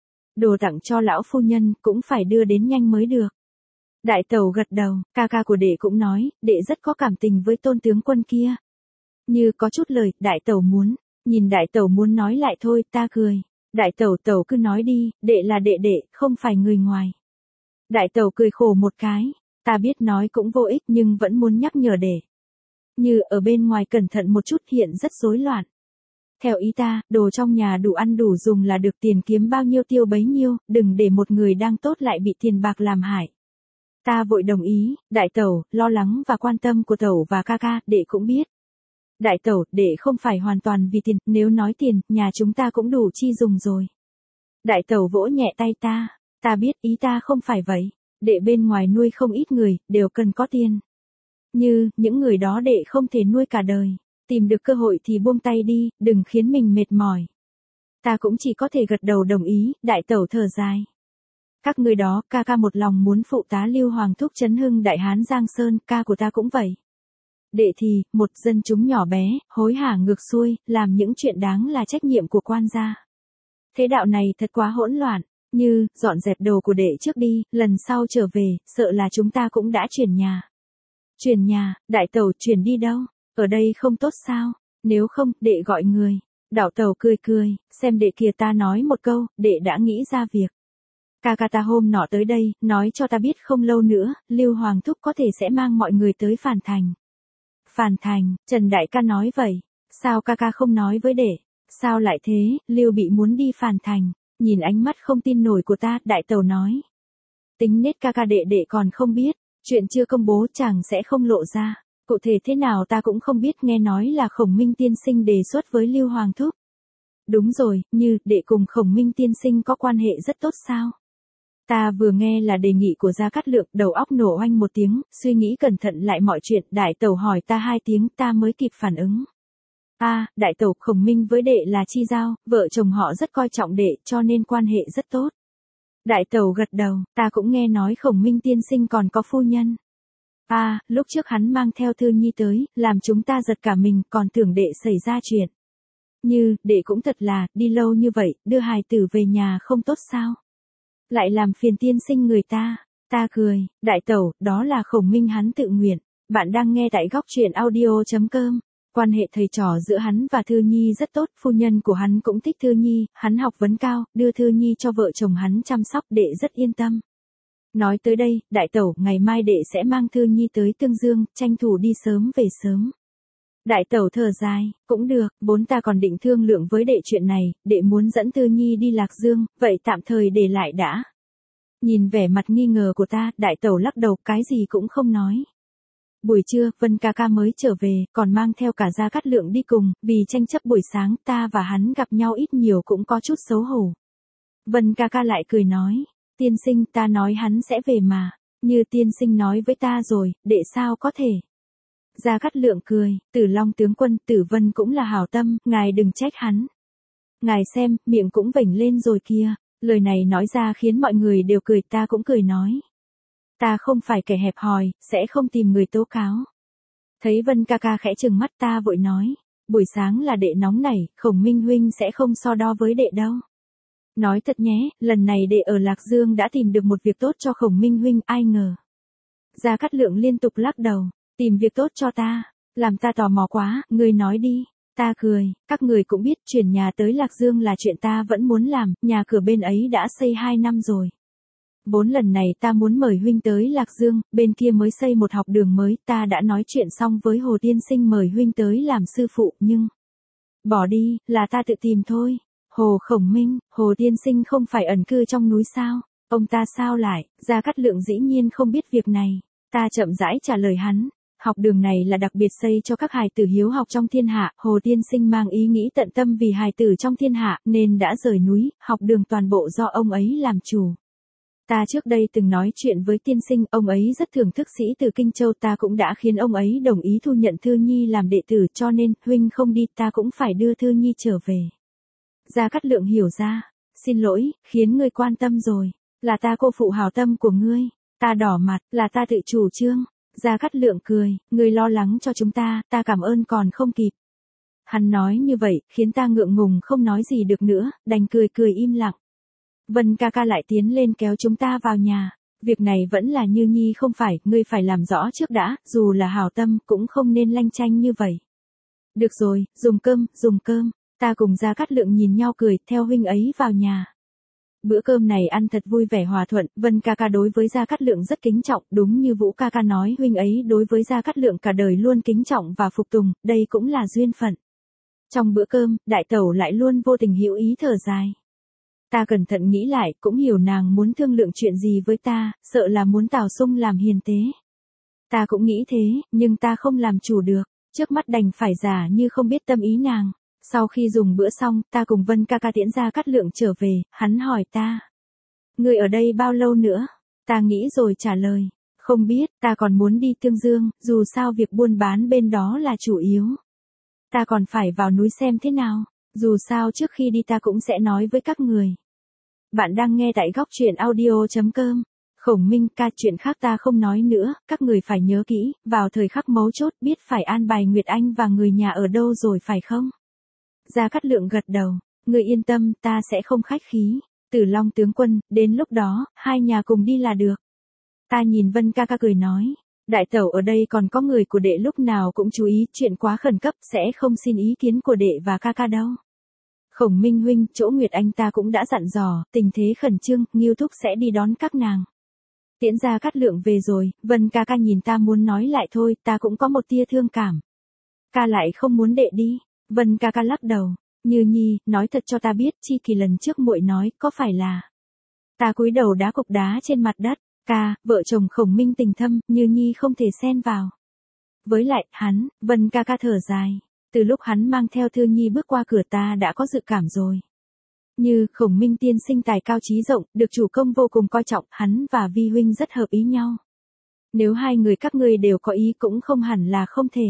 Đồ tặng cho lão phu nhân cũng phải đưa đến nhanh mới được. Đại tẩu gật đầu, ca ca của đệ cũng nói, đệ rất có cảm tình với tôn tướng quân kia. Như có chút lời, đại tẩu muốn, nhìn đại tẩu muốn nói lại thôi, ta cười. Đại tẩu tẩu cứ nói đi, đệ là đệ đệ, không phải người ngoài. Đại tẩu cười khổ một cái, ta biết nói cũng vô ích nhưng vẫn muốn nhắc nhở đệ. Như ở bên ngoài cẩn thận một chút, hiện rất rối loạn. Theo ý ta, đồ trong nhà đủ ăn đủ dùng là được, tiền kiếm bao nhiêu tiêu bấy nhiêu, đừng để một người đang tốt lại bị tiền bạc làm hại. Ta vội đồng ý, đại tẩu, lo lắng và quan tâm của tẩu và ca ca, đệ cũng biết. Đại tẩu, đệ không phải hoàn toàn vì tiền, nếu nói tiền, nhà chúng ta cũng đủ chi dùng rồi. Đại tẩu vỗ nhẹ tay ta, ta biết ý ta không phải vậy, đệ bên ngoài nuôi không ít người, đều cần có tiền. Như, những người đó đệ không thể nuôi cả đời, tìm được cơ hội thì buông tay đi, đừng khiến mình mệt mỏi. Ta cũng chỉ có thể gật đầu đồng ý, đại tẩu thở dài. Các người đó, ca ca một lòng muốn phụ tá Lưu Hoàng thúc trấn hưng Đại Hán Giang Sơn, ca của ta cũng vậy. Đệ thì, một dân chúng nhỏ bé, hối hả ngược xuôi, làm những chuyện đáng là trách nhiệm của quan gia. Thế đạo này thật quá hỗn loạn, Như, dọn dẹp đồ của đệ trước đi, lần sau trở về, sợ là chúng ta cũng đã chuyển nhà. Chuyển nhà, đại tẩu, chuyển đi đâu? Ở đây không tốt sao? Nếu không, đệ gọi người. Đạo tẩu cười cười, xem đệ kia, ta nói một câu, đệ đã nghĩ ra việc. Ca ca ta hôm nọ tới đây, nói cho ta biết không lâu nữa, Lưu Hoàng thúc có thể sẽ mang mọi người tới Phàn Thành. Phàn Thành, Trần đại ca nói vậy, sao ca ca không nói với đệ? Sao lại thế, Lưu bị muốn đi Phàn Thành? Nhìn ánh mắt không tin nổi của ta, đại tẩu nói. Tính nết ca ca đệ đệ còn không biết, chuyện chưa công bố chàng sẽ không lộ ra. Cụ thể thế nào ta cũng không biết, nghe nói là Khổng Minh tiên sinh đề xuất với Lưu Hoàng thúc. Đúng rồi, Như, đệ cùng Khổng Minh tiên sinh có quan hệ rất tốt sao? Ta vừa nghe là đề nghị của Gia Cát Lượng, đầu óc nổ oanh một tiếng, suy nghĩ cẩn thận lại mọi chuyện, đại tẩu hỏi ta hai tiếng, ta mới kịp phản ứng. A, à, đại tẩu, Khổng Minh với đệ là chi giao, vợ chồng họ rất coi trọng đệ, cho nên quan hệ rất tốt. Đại tẩu gật đầu, ta cũng nghe nói Khổng Minh tiên sinh còn có phu nhân. A, à, lúc trước hắn mang theo Thư Nhi tới, làm chúng ta giật cả mình, còn tưởng đệ xảy ra chuyện. Như, đệ cũng thật là, đi lâu như vậy, đưa hài tử về nhà không tốt sao? Lại làm phiền tiên sinh người ta. Ta cười, đại tẩu, đó là Khổng Minh hắn tự nguyện. Bạn đang nghe tại góc truyện audio.com. Quan hệ thầy trò giữa hắn và Thư Nhi rất tốt, phu nhân của hắn cũng thích Thư Nhi, hắn học vấn cao, đưa Thư Nhi cho vợ chồng hắn chăm sóc, đệ rất yên tâm. Nói tới đây, đại tẩu, ngày mai đệ sẽ mang Thư Nhi tới Tương Dương, tranh thủ đi sớm về sớm. Đại tẩu thở dài, cũng được, vốn ta còn định thương lượng với đệ chuyện này, đệ muốn dẫn Thư Nhi đi Lạc Dương, vậy tạm thời để lại đã. Nhìn vẻ mặt nghi ngờ của ta, đại tẩu lắc đầu, cái gì cũng không nói. Buổi trưa, Vân ca ca mới trở về, còn mang theo cả Gia Cát Lượng đi cùng, vì tranh chấp buổi sáng, ta và hắn gặp nhau ít nhiều cũng có chút xấu hổ. Vân ca ca lại cười nói, tiên sinh, ta nói hắn sẽ về mà, Như tiên sinh nói với ta rồi, đệ sao có thể. Gia Cát Lượng cười, Tử Long tướng quân, Tử Vân cũng là hảo tâm, ngài đừng trách hắn. Ngài xem, miệng cũng vểnh lên rồi kia, lời này nói ra khiến mọi người đều cười, ta cũng cười nói. Ta không phải kẻ hẹp hòi, sẽ không tìm người tố cáo. Thấy Vân ca ca khẽ trừng mắt ta vội nói, buổi sáng là đệ nóng nảy, Khổng Minh huynh sẽ không so đo với đệ đâu. Nói thật nhé, lần này đệ ở Lạc Dương đã tìm được một việc tốt cho Khổng Minh huynh, ai ngờ. Gia Cát Lượng liên tục lắc đầu, tìm việc tốt cho ta, làm ta tò mò quá, ngươi nói đi. Ta cười, các người cũng biết chuyển nhà tới Lạc Dương là chuyện ta vẫn muốn làm, nhà cửa bên ấy đã xây hai năm rồi. Vốn lần này ta muốn mời huynh tới Lạc Dương, bên kia mới xây một học đường mới, ta đã nói chuyện xong với Hồ Tiên Sinh mời huynh tới làm sư phụ, nhưng... Bỏ đi, là ta tự tìm thôi. Hồ Khổng Minh, Hồ Tiên Sinh không phải ẩn cư trong núi sao? Ông ta sao lại? Gia Cát Lượng dĩ nhiên không biết việc này. Ta chậm rãi trả lời hắn. Học đường này là đặc biệt xây cho các hài tử hiếu học trong thiên hạ, Hồ Tiên Sinh mang ý nghĩ tận tâm vì hài tử trong thiên hạ, nên đã rời núi, học đường toàn bộ do ông ấy làm chủ. Ta trước đây từng nói chuyện với tiên sinh, ông ấy rất thưởng thức sĩ từ Kinh Châu, ta cũng đã khiến ông ấy đồng ý thu nhận Thư Nhi làm đệ tử, cho nên, huynh không đi, ta cũng phải đưa Thư Nhi trở về. Gia Cát Lượng hiểu ra, xin lỗi, khiến ngươi quan tâm rồi, là ta cô phụ hảo tâm của ngươi, ta đỏ mặt, là ta tự chủ trương. Gia Cát Lượng cười, ngươi lo lắng cho chúng ta, ta cảm ơn còn không kịp. Hắn nói như vậy, khiến ta ngượng ngùng không nói gì được nữa, đành cười cười im lặng. Vân ca ca lại tiến lên kéo chúng ta vào nhà. Việc này vẫn là Như Nhi không phải, ngươi phải làm rõ trước đã, dù là hảo tâm cũng không nên lanh chanh như vậy. Được rồi, dùng cơm, dùng cơm. Ta cùng Gia Cát Lượng nhìn nhau cười, theo huynh ấy vào nhà. Bữa cơm này ăn thật vui vẻ hòa thuận, Vân ca ca đối với Gia Cát Lượng rất kính trọng, đúng như Vũ ca ca nói, huynh ấy đối với Gia Cát Lượng cả đời luôn kính trọng và phục tùng, đây cũng là duyên phận. Trong bữa cơm, đại tẩu lại luôn vô tình hữu ý thở dài. Ta cẩn thận nghĩ lại, cũng hiểu nàng muốn thương lượng chuyện gì với ta, sợ là muốn Tào Sung làm hiền tế. Ta cũng nghĩ thế, nhưng ta không làm chủ được, trước mắt đành phải giả như không biết tâm ý nàng. Sau khi dùng bữa xong, ta cùng Vân ca ca tiễn Gia Cát Lượng trở về, hắn hỏi ta. Ngươi ở đây bao lâu nữa? Ta nghĩ rồi trả lời. Không biết, ta còn muốn đi Tương Dương, dù sao việc buôn bán bên đó là chủ yếu. Ta còn phải vào núi xem thế nào, dù sao trước khi đi ta cũng sẽ nói với các người. Bạn đang nghe tại góc truyện audio chấm com. Khổng Minh ca, chuyện khác ta không nói nữa, các người phải nhớ kỹ, vào thời khắc mấu chốt biết phải an bài Nguyệt Anh và người nhà ở đâu rồi phải không? Gia Cát Lượng gật đầu, người yên tâm, ta sẽ không khách khí. Tử Long tướng quân, đến lúc đó, hai nhà cùng đi là được. Ta nhìn Vân ca ca cười nói, đại tẩu ở đây còn có người của đệ lúc nào cũng chú ý, chuyện quá khẩn cấp, sẽ không xin ý kiến của đệ và ca ca đâu. Khổng Minh huynh, chỗ Nguyệt Anh ta cũng đã dặn dò, tình thế khẩn trương, Nghiêu thúc sẽ đi đón các nàng. Tiễn Gia Cát Lượng về rồi, Vân ca ca nhìn ta muốn nói lại thôi, ta cũng có một tia thương cảm. Ca lại không muốn đệ đi. Vân ca ca lắc đầu, Như Nhi, nói thật cho ta biết, chi kỳ lần trước muội nói, có phải là... Ta cúi đầu đá cục đá trên mặt đất, ca, vợ chồng Khổng Minh tình thâm, Như Nhi không thể xen vào. Với lại, hắn, Vân ca ca thở dài, từ lúc hắn mang theo Thư Nhi bước qua cửa ta đã có dự cảm rồi. Như, Khổng Minh tiên sinh tài cao trí rộng, được chủ công vô cùng coi trọng, hắn và Vi huynh rất hợp ý nhau. Nếu hai người các ngươi đều có ý cũng không hẳn là không thể.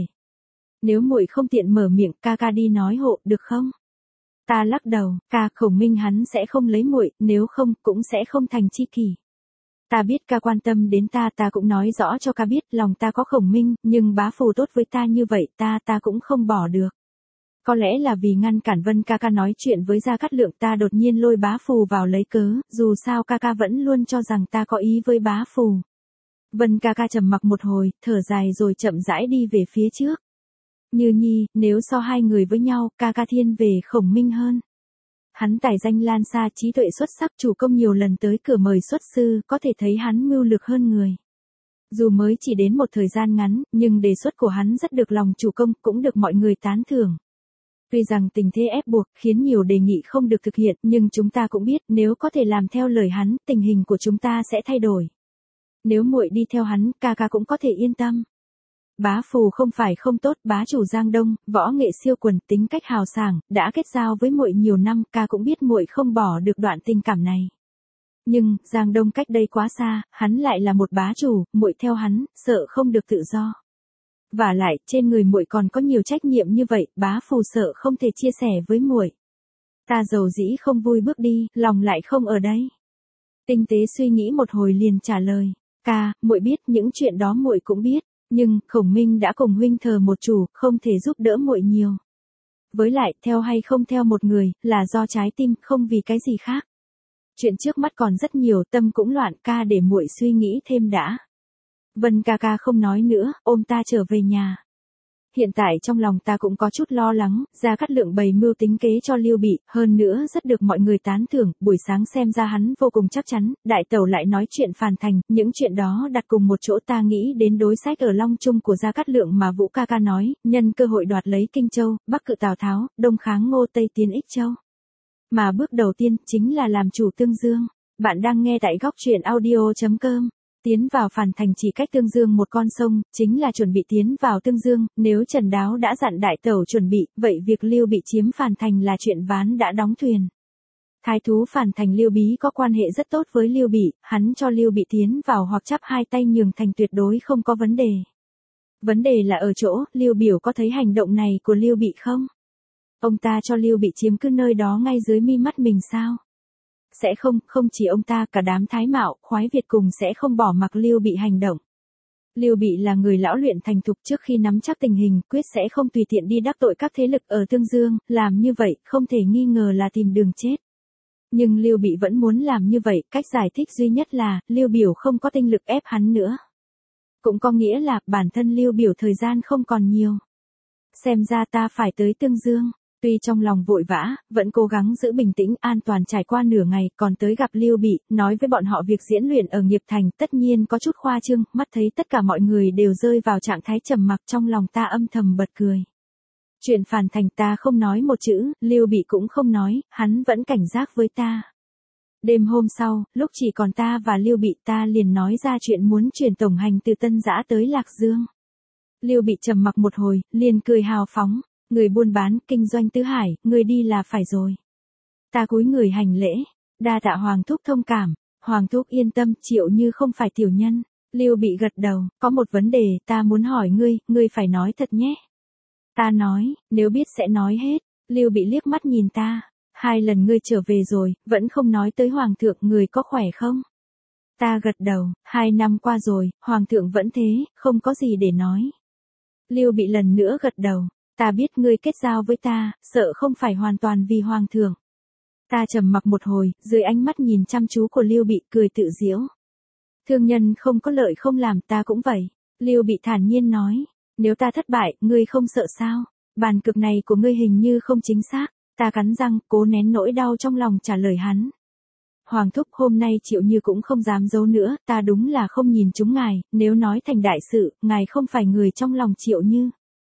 Nếu muội không tiện mở miệng, ca ca đi nói hộ, được không? Ta lắc đầu, ca, Khổng Minh hắn sẽ không lấy muội, nếu không, cũng sẽ không thành tri kỷ. Ta biết ca quan tâm đến ta, ta cũng nói rõ cho ca biết, lòng ta có Khổng Minh, nhưng bá phù tốt với ta như vậy, ta, ta cũng không bỏ được. Có lẽ là vì ngăn cản Vân ca ca nói chuyện với Gia Cát Lượng, ta đột nhiên lôi bá phù vào lấy cớ, dù sao ca ca vẫn luôn cho rằng ta có ý với bá phù. Vân ca ca trầm mặc một hồi, thở dài rồi chậm rãi đi về phía trước. Như Nhi, nếu so hai người với nhau, ca ca thiên về Khổng Minh hơn. Hắn tài danh lan xa, trí tuệ xuất sắc, chủ công nhiều lần tới cửa mời xuất sư, có thể thấy hắn mưu lược hơn người. Dù mới chỉ đến một thời gian ngắn, nhưng đề xuất của hắn rất được lòng chủ công, cũng được mọi người tán thưởng. Tuy rằng tình thế ép buộc, khiến nhiều đề nghị không được thực hiện, nhưng chúng ta cũng biết, nếu có thể làm theo lời hắn, tình hình của chúng ta sẽ thay đổi. Nếu muội đi theo hắn, ca ca cũng có thể yên tâm. Bá phù không phải không tốt, bá chủ Giang Đông, võ nghệ siêu quần, tính cách hào sảng, đã kết giao với muội nhiều năm, ca cũng biết muội không bỏ được đoạn tình cảm này. Nhưng, Giang Đông cách đây quá xa, hắn lại là một bá chủ, muội theo hắn, sợ không được tự do. Và lại, trên người muội còn có nhiều trách nhiệm như vậy, bá phù sợ không thể chia sẻ với muội. Ta dầu dĩ không vui bước đi, lòng lại không ở đây. Tinh tế suy nghĩ một hồi liền trả lời, ca, muội biết những chuyện đó muội cũng biết. Nhưng, Khổng Minh đã cùng huynh thờ một chủ, không thể giúp đỡ muội nhiều. Với lại, theo hay không theo một người, là do trái tim, không vì cái gì khác. Chuyện trước mắt còn rất nhiều, tâm cũng loạn, ca để muội suy nghĩ thêm đã. Vân ca ca không nói nữa, ôm ta trở về nhà. Hiện tại trong lòng ta cũng có chút lo lắng, Gia Cát Lượng bày mưu tính kế cho Lưu Bị, hơn nữa rất được mọi người tán thưởng, buổi sáng xem ra hắn vô cùng chắc chắn, đại tẩu lại nói chuyện phản thành, những chuyện đó đặt cùng một chỗ ta nghĩ đến đối sách ở Long Trung của Gia Cát Lượng mà Vũ ca ca nói, nhân cơ hội đoạt lấy Kinh Châu, Bắc cự Tào Tháo, Đông kháng Ngô Tây tiến Ích Châu. Mà bước đầu tiên chính là làm chủ Tương Dương. Bạn đang nghe tại góc truyện audio chấm com. Tiến vào Phàn Thành chỉ cách Tương Dương một con sông, chính là chuẩn bị tiến vào Tương Dương, nếu Trần Đáo đã dặn đại tẩu chuẩn bị, vậy việc Lưu Bị chiếm Phàn Thành là chuyện ván đã đóng thuyền. Thái thú Phàn Thành Lưu Bí có quan hệ rất tốt với Lưu Bị, hắn cho Lưu Bị tiến vào hoặc chắp hai tay nhường thành tuyệt đối không có vấn đề. Vấn đề là ở chỗ, Lưu Biểu có thấy hành động này của Lưu Bị không? Ông ta cho Lưu Bị chiếm cứ nơi đó ngay dưới mi mắt mình sao? Sẽ không, không chỉ ông ta, cả đám Thái Mạo, Khoái Việt cùng sẽ không bỏ mặc Lưu Bị hành động. Lưu Bị là người lão luyện thành thục, trước khi nắm chắc tình hình, quyết sẽ không tùy tiện đi đắc tội các thế lực ở Tương Dương, làm như vậy, không thể nghi ngờ là tìm đường chết. Nhưng Lưu Bị vẫn muốn làm như vậy, cách giải thích duy nhất là, Lưu Biểu không có tinh lực ép hắn nữa. Cũng có nghĩa là, bản thân Lưu Biểu thời gian không còn nhiều. Xem ra ta phải tới Tương Dương. Tuy trong lòng vội vã, vẫn cố gắng giữ bình tĩnh an toàn trải qua nửa ngày, còn tới gặp Lưu Bị, nói với bọn họ việc diễn luyện ở Nghiệp Thành, tất nhiên có chút khoa trương, mắt thấy tất cả mọi người đều rơi vào trạng thái trầm mặc, trong lòng ta âm thầm bật cười. Chuyện Phàn Thành ta không nói một chữ, Lưu Bị cũng không nói, hắn vẫn cảnh giác với ta. Đêm hôm sau, lúc chỉ còn ta và Lưu Bị, ta liền nói ra chuyện muốn chuyển tổng hành từ Tân Giã tới Lạc Dương. Lưu Bị trầm mặc một hồi, liền cười hào phóng. Người buôn bán, kinh doanh tứ hải, người đi là phải rồi. Ta cúi người hành lễ, đa tạ Hoàng thúc thông cảm, Hoàng thúc yên tâm, Triệu Như không phải tiểu nhân. Lưu Bị gật đầu, có một vấn đề, ta muốn hỏi ngươi, ngươi phải nói thật nhé. Ta nói, nếu biết sẽ nói hết. Lưu Bị liếc mắt nhìn ta, hai lần ngươi trở về rồi, vẫn không nói tới Hoàng thượng, người có khỏe không? Ta gật đầu, hai năm qua rồi, Hoàng thượng vẫn thế, không có gì để nói. Lưu Bị lần nữa gật đầu. Ta biết ngươi kết giao với ta, sợ không phải hoàn toàn vì Hoàng thượng. Ta trầm mặc một hồi, dưới ánh mắt nhìn chăm chú của Lưu Bị, cười tự giễu. Thương nhân không có lợi không làm, ta cũng vậy. Lưu Bị thản nhiên nói, nếu ta thất bại, ngươi không sợ sao? Bàn cược này của ngươi hình như không chính xác. Ta cắn răng, cố nén nỗi đau trong lòng trả lời hắn. Hoàng thúc, hôm nay Triệu Như cũng không dám giấu nữa, ta đúng là không nhìn chúng ngài, nếu nói thành đại sự, ngài không phải người trong lòng Triệu Như.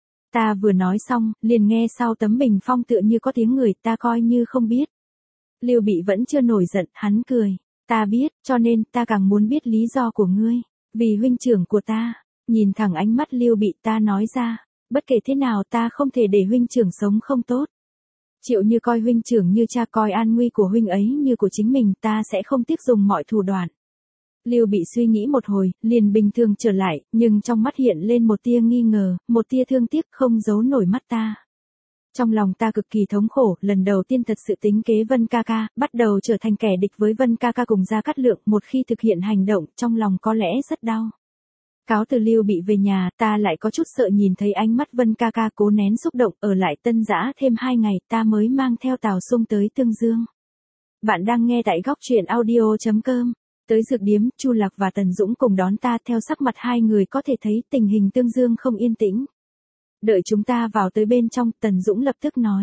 Ta vừa nói xong, liền nghe sau tấm bình phong tựa như có tiếng người, ta coi như không biết. Lưu Bị vẫn chưa nổi giận, hắn cười. Ta biết, cho nên, ta càng muốn biết lý do của ngươi. Vì huynh trưởng của ta. Nhìn thẳng ánh mắt Lưu Bị, ta nói ra. Bất kể thế nào ta không thể để huynh trưởng sống không tốt. Triệu Như coi huynh trưởng như cha, coi an nguy của huynh ấy như của chính mình, ta sẽ không tiếc dùng mọi thủ đoạn. Lưu Bị suy nghĩ một hồi, liền bình thường trở lại, nhưng trong mắt hiện lên một tia nghi ngờ, một tia thương tiếc không giấu nổi mắt ta. Trong lòng ta cực kỳ thống khổ, lần đầu tiên thật sự tính kế Vân ca ca, bắt đầu trở thành kẻ địch với Vân ca ca cùng Gia Cát Lượng, một khi thực hiện hành động, trong lòng có lẽ rất đau. Cáo từ Lưu Bị về nhà, ta lại có chút sợ nhìn thấy ánh mắt Vân ca ca, cố nén xúc động, ở lại Tân Giã thêm hai ngày, ta mới mang theo Tào Xung tới Tương Dương. Bạn đang nghe tại góc truyện audio chấm com. Tới dược điếm, Chu Lạc và Tần Dũng cùng đón ta, theo sắc mặt hai người có thể thấy tình hình Tương Dương không yên tĩnh. Đợi chúng ta vào tới bên trong, Tần Dũng lập tức nói.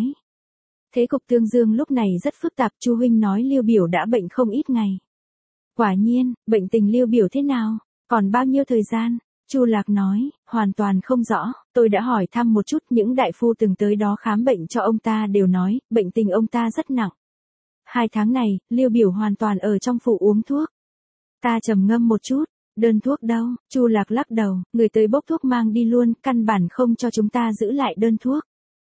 Thế cục Tương Dương lúc này rất phức tạp, Chu huynh nói Lưu Biểu đã bệnh không ít ngày. Quả nhiên, bệnh tình Lưu Biểu thế nào? Còn bao nhiêu thời gian? Chu Lạc nói, hoàn toàn không rõ, tôi đã hỏi thăm một chút, những đại phu từng tới đó khám bệnh cho ông ta đều nói, bệnh tình ông ta rất nặng. Hai tháng này, Lưu Biểu hoàn toàn ở trong phủ uống thuốc. Ta trầm ngâm một chút, đơn thuốc đâu? Chu Lạc lắc đầu, người tới bốc thuốc mang đi luôn, căn bản không cho chúng ta giữ lại đơn thuốc.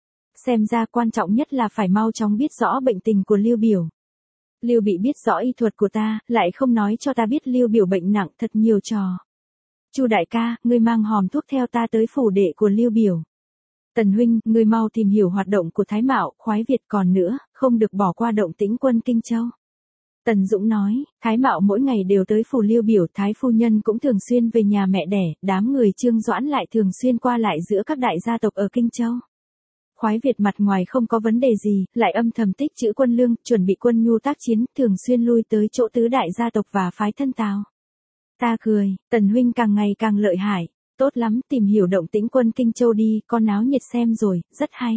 Xem ra quan trọng nhất là phải mau chóng biết rõ bệnh tình của Lưu Biểu. Lưu Bị biết rõ y thuật của ta, lại không nói cho ta biết Lưu Biểu bệnh nặng, thật nhiều trò. Chu đại ca, ngươi mang hòm thuốc theo ta tới phủ đệ của Lưu Biểu. Tần huynh, ngươi mau tìm hiểu hoạt động của Thái Mạo, Khoái Việt, còn nữa, không được bỏ qua động tĩnh quân Kinh Châu. Tần Dũng nói, Thái Mạo mỗi ngày đều tới phủ Liêu biểu, Thái phu nhân cũng thường xuyên về nhà mẹ đẻ, đám người Trương Doãn lại thường xuyên qua lại giữa các đại gia tộc ở Kinh Châu. Khoái Việt mặt ngoài không có vấn đề gì, lại âm thầm tích trữ quân lương, chuẩn bị quân nhu tác chiến, thường xuyên lui tới chỗ tứ đại gia tộc và phái thân Tào. Ta cười, Tần huynh càng ngày càng lợi hại, tốt lắm, tìm hiểu động tĩnh quân Kinh Châu đi, con náo nhiệt xem rồi, rất hay.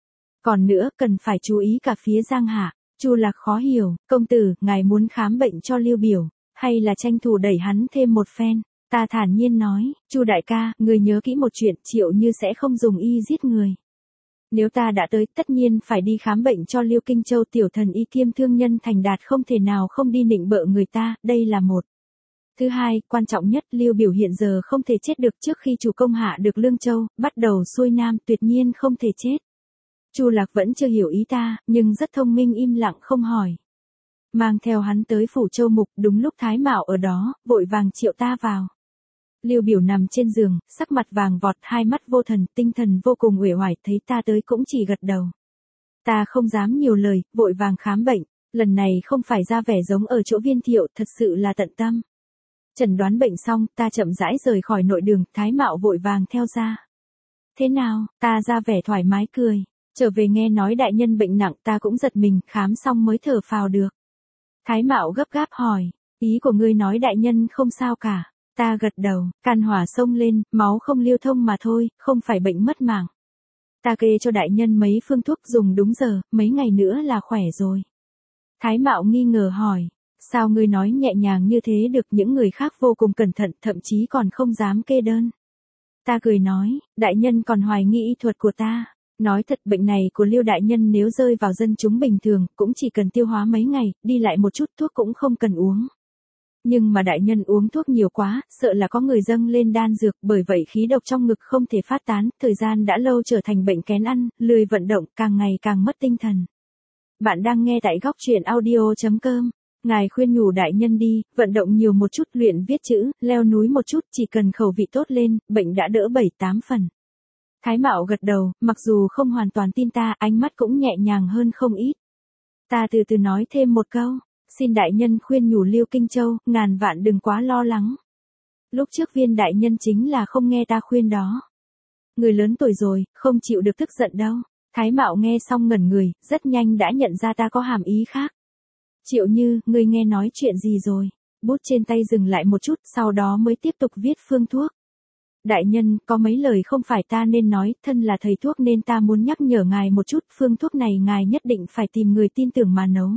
Còn nữa, cần phải chú ý cả phía Giang Hạ. Chu Lạc khó hiểu, công tử, ngài muốn khám bệnh cho Liêu biểu, hay là tranh thủ đẩy hắn thêm một phen? Ta thản nhiên nói, Chu đại ca, người nhớ kỹ một chuyện, Triệu Như sẽ không dùng y giết người. Nếu ta đã tới, tất nhiên phải đi khám bệnh cho Liêu Kinh Châu tiểu thần y kiêm thương nhân thành đạt, không thể nào không đi nịnh bợ người ta, đây là một. Thứ hai, quan trọng nhất, Liêu biểu hiện giờ không thể chết được, trước khi chủ công hạ được Lương Châu, bắt đầu xuôi nam, tuyệt nhiên không thể chết. Chu Lạc vẫn chưa hiểu ý ta, nhưng rất thông minh im lặng không hỏi. Mang theo hắn tới phủ Châu Mục, đúng lúc Thái Mạo ở đó, vội vàng triệu ta vào. Liêu biểu nằm trên giường, sắc mặt vàng vọt, hai mắt vô thần, tinh thần vô cùng uể oải, thấy ta tới cũng chỉ gật đầu. Ta không dám nhiều lời, vội vàng khám bệnh, lần này không phải ra vẻ giống ở chỗ Viên Thiệu, thật sự là tận tâm. Chẩn đoán bệnh xong, ta chậm rãi rời khỏi nội đường, Thái Mạo vội vàng theo ra. Thế nào, ta ra vẻ thoải mái cười. Trở về nghe nói đại nhân bệnh nặng, ta cũng giật mình, khám xong mới thở phào được. Thái Mạo gấp gáp hỏi, ý của ngươi nói đại nhân không sao cả. Ta gật đầu, can hỏa xông lên, máu không lưu thông mà thôi, không phải bệnh mất mạng. Ta kê cho đại nhân mấy phương thuốc dùng đúng giờ, mấy ngày nữa là khỏe rồi. Thái Mạo nghi ngờ hỏi, sao ngươi nói nhẹ nhàng như thế được, những người khác vô cùng cẩn thận, thậm chí còn không dám kê đơn. Ta cười nói, đại nhân còn hoài nghi y thuật của ta. Nói thật, bệnh này của Liêu đại nhân nếu rơi vào dân chúng bình thường, cũng chỉ cần tiêu hóa mấy ngày, đi lại một chút, thuốc cũng không cần uống. Nhưng mà đại nhân uống thuốc nhiều quá, sợ là có người dâng lên đan dược, bởi vậy khí độc trong ngực không thể phát tán, thời gian đã lâu trở thành bệnh kén ăn, lười vận động, càng ngày càng mất tinh thần. Bạn đang nghe tại góc truyện audio chấm com. Ngài khuyên nhủ đại nhân đi, vận động nhiều một chút, luyện viết chữ, leo núi một chút, chỉ cần khẩu vị tốt lên, bệnh đã đỡ bảy tám phần. Thái Mạo gật đầu, mặc dù không hoàn toàn tin ta, ánh mắt cũng nhẹ nhàng hơn không ít. Ta từ từ nói thêm một câu, xin đại nhân khuyên nhủ Liêu Kinh Châu, ngàn vạn đừng quá lo lắng. Lúc trước Viên đại nhân chính là không nghe ta khuyên đó. Người lớn tuổi rồi, không chịu được tức giận đâu. Thái Mạo nghe xong ngẩn người, rất nhanh đã nhận ra ta có hàm ý khác. Triệu Như, ngươi nghe nói chuyện gì rồi? Bút trên tay dừng lại một chút, sau đó mới tiếp tục viết phương thuốc. Đại nhân, có mấy lời không phải ta nên nói, thân là thầy thuốc nên ta muốn nhắc nhở ngài một chút, phương thuốc này ngài nhất định phải tìm người tin tưởng mà nấu.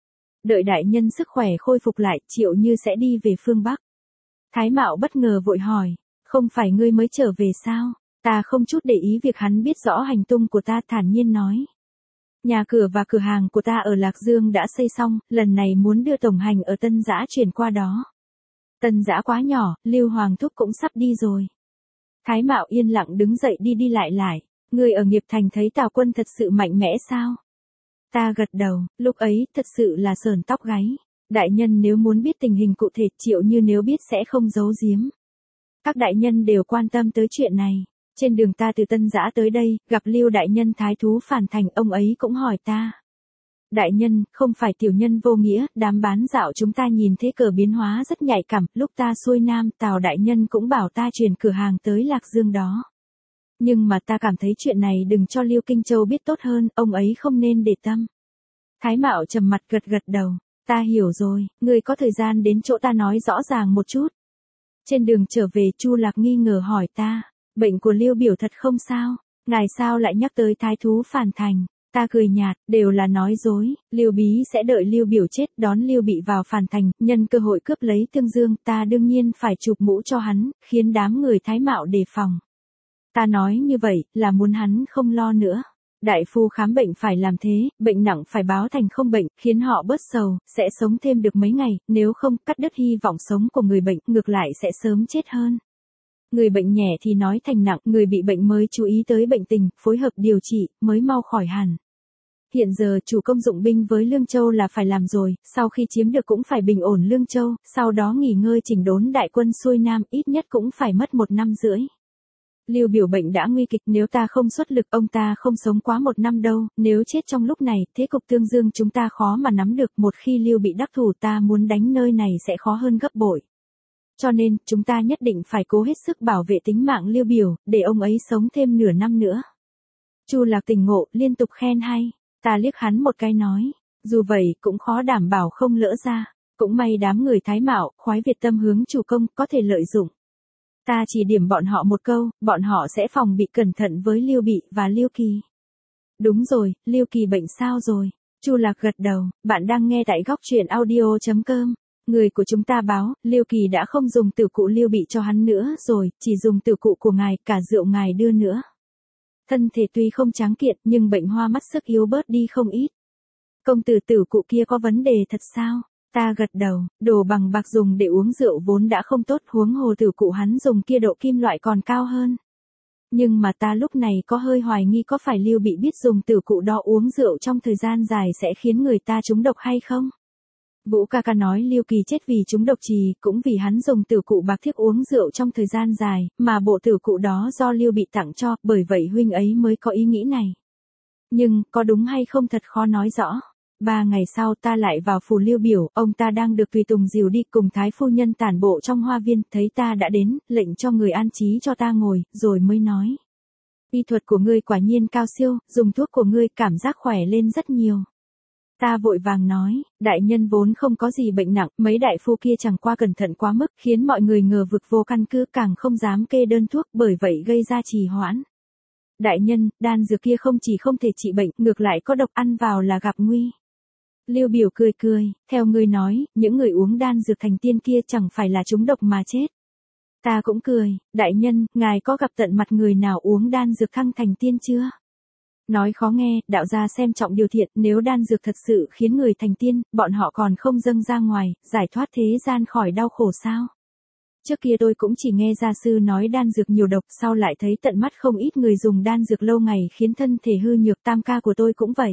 Đợi đại nhân sức khỏe khôi phục lại, Triệu Như sẽ đi về phương Bắc. Thái Mạo bất ngờ vội hỏi, không phải ngươi mới trở về sao? Ta không chút để ý việc hắn biết rõ hành tung của ta, thản nhiên nói. Nhà cửa và cửa hàng của ta ở Lạc Dương đã xây xong, lần này muốn đưa tổng hành ở Tân Giã chuyển qua đó. Tân Giã quá nhỏ, Lưu Hoàng thúc cũng sắp đi rồi. Thái Mạo yên lặng đứng dậy đi đi lại lại, người ở Nghiệp Thành thấy Tào Quân thật sự mạnh mẽ sao? Ta gật đầu, lúc ấy thật sự là sởn tóc gáy. Đại nhân nếu muốn biết tình hình cụ thể, Triệu Như nếu biết sẽ không giấu giếm. Các đại nhân đều quan tâm tới chuyện này. Trên đường ta từ Tân Giã tới đây, gặp Lưu đại nhân thái thú phản thành, ông ấy cũng hỏi ta. Đại nhân, không phải tiểu nhân vô nghĩa, đám bán dạo chúng ta nhìn thế cờ biến hóa rất nhạy cảm, lúc ta xuôi nam, Tào đại nhân cũng bảo ta chuyển cửa hàng tới Lạc Dương đó. Nhưng mà ta cảm thấy chuyện này đừng cho Liêu Kinh Châu biết tốt hơn, ông ấy không nên để tâm. Thái Mạo trầm mặt gật gật đầu, ta hiểu rồi, người có thời gian đến chỗ ta nói rõ ràng một chút. Trên đường trở về, Chu Lạc nghi ngờ hỏi ta, bệnh của Liêu biểu thật không sao, ngài sao lại nhắc tới thái thú phản thành? Ta cười nhạt, đều là nói dối, Liêu Bí sẽ đợi Liêu biểu chết, đón Liêu Bị vào phản thành, nhân cơ hội cướp lấy Tương Dương, ta đương nhiên phải chụp mũ cho hắn, khiến đám người Thái Mạo đề phòng. Ta nói như vậy, là muốn hắn không lo nữa. Đại phu khám bệnh phải làm thế, bệnh nặng phải báo thành không bệnh, khiến họ bớt sầu, sẽ sống thêm được mấy ngày, nếu không, cắt đứt hy vọng sống của người bệnh, ngược lại sẽ sớm chết hơn. Người bệnh nhẹ thì nói thành nặng, người bị bệnh mới chú ý tới bệnh tình, phối hợp điều trị, mới mau khỏi hẳn. Hiện giờ chủ công dụng binh với Lương Châu là phải làm rồi, sau khi chiếm được cũng phải bình ổn Lương Châu, sau đó nghỉ ngơi chỉnh đốn đại quân xuôi nam, ít nhất cũng phải mất một năm rưỡi. Lưu Biểu bệnh đã nguy kịch, nếu ta không xuất lực ông ta không sống quá một năm đâu, nếu chết trong lúc này, thế cục Tương Dương chúng ta khó mà nắm được, một khi Lưu bị đắc thủ ta muốn đánh nơi này sẽ khó hơn gấp bội. Cho nên, chúng ta nhất định phải cố hết sức bảo vệ tính mạng Lưu Biểu, để ông ấy sống thêm nửa năm nữa. Chu Lạc tỉnh ngộ, liên tục khen hay, ta liếc hắn một cái nói, dù vậy cũng khó đảm bảo không lỡ ra, cũng may đám người Thái Mạo, khoái Việt tâm hướng chủ công, có thể lợi dụng. Ta chỉ điểm bọn họ một câu, bọn họ sẽ phòng bị cẩn thận với Lưu Bị và Lưu Kỳ. Đúng rồi, Lưu Kỳ bệnh sao rồi? Chu Lạc gật đầu, bạn đang nghe tại góc truyện audio chấm com. Người của chúng ta báo, Lưu Kỳ đã không dùng tử cụ Lưu Bị cho hắn nữa rồi, chỉ dùng tử cụ của ngài, cả rượu ngài đưa nữa. Thân thể tuy không tráng kiện nhưng bệnh hoa mắt sức yếu bớt đi không ít. Công tử tử cụ kia có vấn đề thật sao? Ta gật đầu, đồ bằng bạc dùng để uống rượu vốn đã không tốt, huống hồ tử cụ hắn dùng kia độ kim loại còn cao hơn. Nhưng mà ta lúc này có hơi hoài nghi có phải Lưu Bị biết dùng tử cụ đó uống rượu trong thời gian dài sẽ khiến người ta trúng độc hay không? Vũ ca ca nói Lưu Kỳ chết vì trúng độc trì, cũng vì hắn dùng tử cụ bạc thiếc uống rượu trong thời gian dài, mà bộ tử cụ đó do Lưu Bị tặng cho, bởi vậy huynh ấy mới có ý nghĩ này. Nhưng, có đúng hay không thật khó nói rõ. Ba ngày sau ta lại vào phủ Lưu Biểu, ông ta đang được tùy tùng dìu đi cùng thái phu nhân tản bộ trong hoa viên, thấy ta đã đến, lệnh cho người an trí cho ta ngồi, rồi mới nói. Y thuật của ngươi quả nhiên cao siêu, dùng thuốc của ngươi cảm giác khỏe lên rất nhiều. Ta vội vàng nói, đại nhân vốn không có gì bệnh nặng, mấy đại phu kia chẳng qua cẩn thận quá mức, khiến mọi người ngờ vực vô căn cứ, càng không dám kê đơn thuốc, bởi vậy gây ra trì hoãn. Đại nhân, đan dược kia không chỉ không thể trị bệnh, ngược lại có độc, ăn vào là gặp nguy. Lưu Biểu cười cười, theo ngươi nói, những người uống đan dược thành tiên kia chẳng phải là trúng độc mà chết. Ta cũng cười, đại nhân, ngài có gặp tận mặt người nào uống đan dược thăng thành tiên chưa? Nói khó nghe, đạo gia xem trọng điều thiện, nếu đan dược thật sự khiến người thành tiên, bọn họ còn không dâng ra ngoài, giải thoát thế gian khỏi đau khổ sao? Trước kia tôi cũng chỉ nghe gia sư nói đan dược nhiều độc, sau lại thấy tận mắt không ít người dùng đan dược lâu ngày khiến thân thể hư nhược, tam ca của tôi cũng vậy.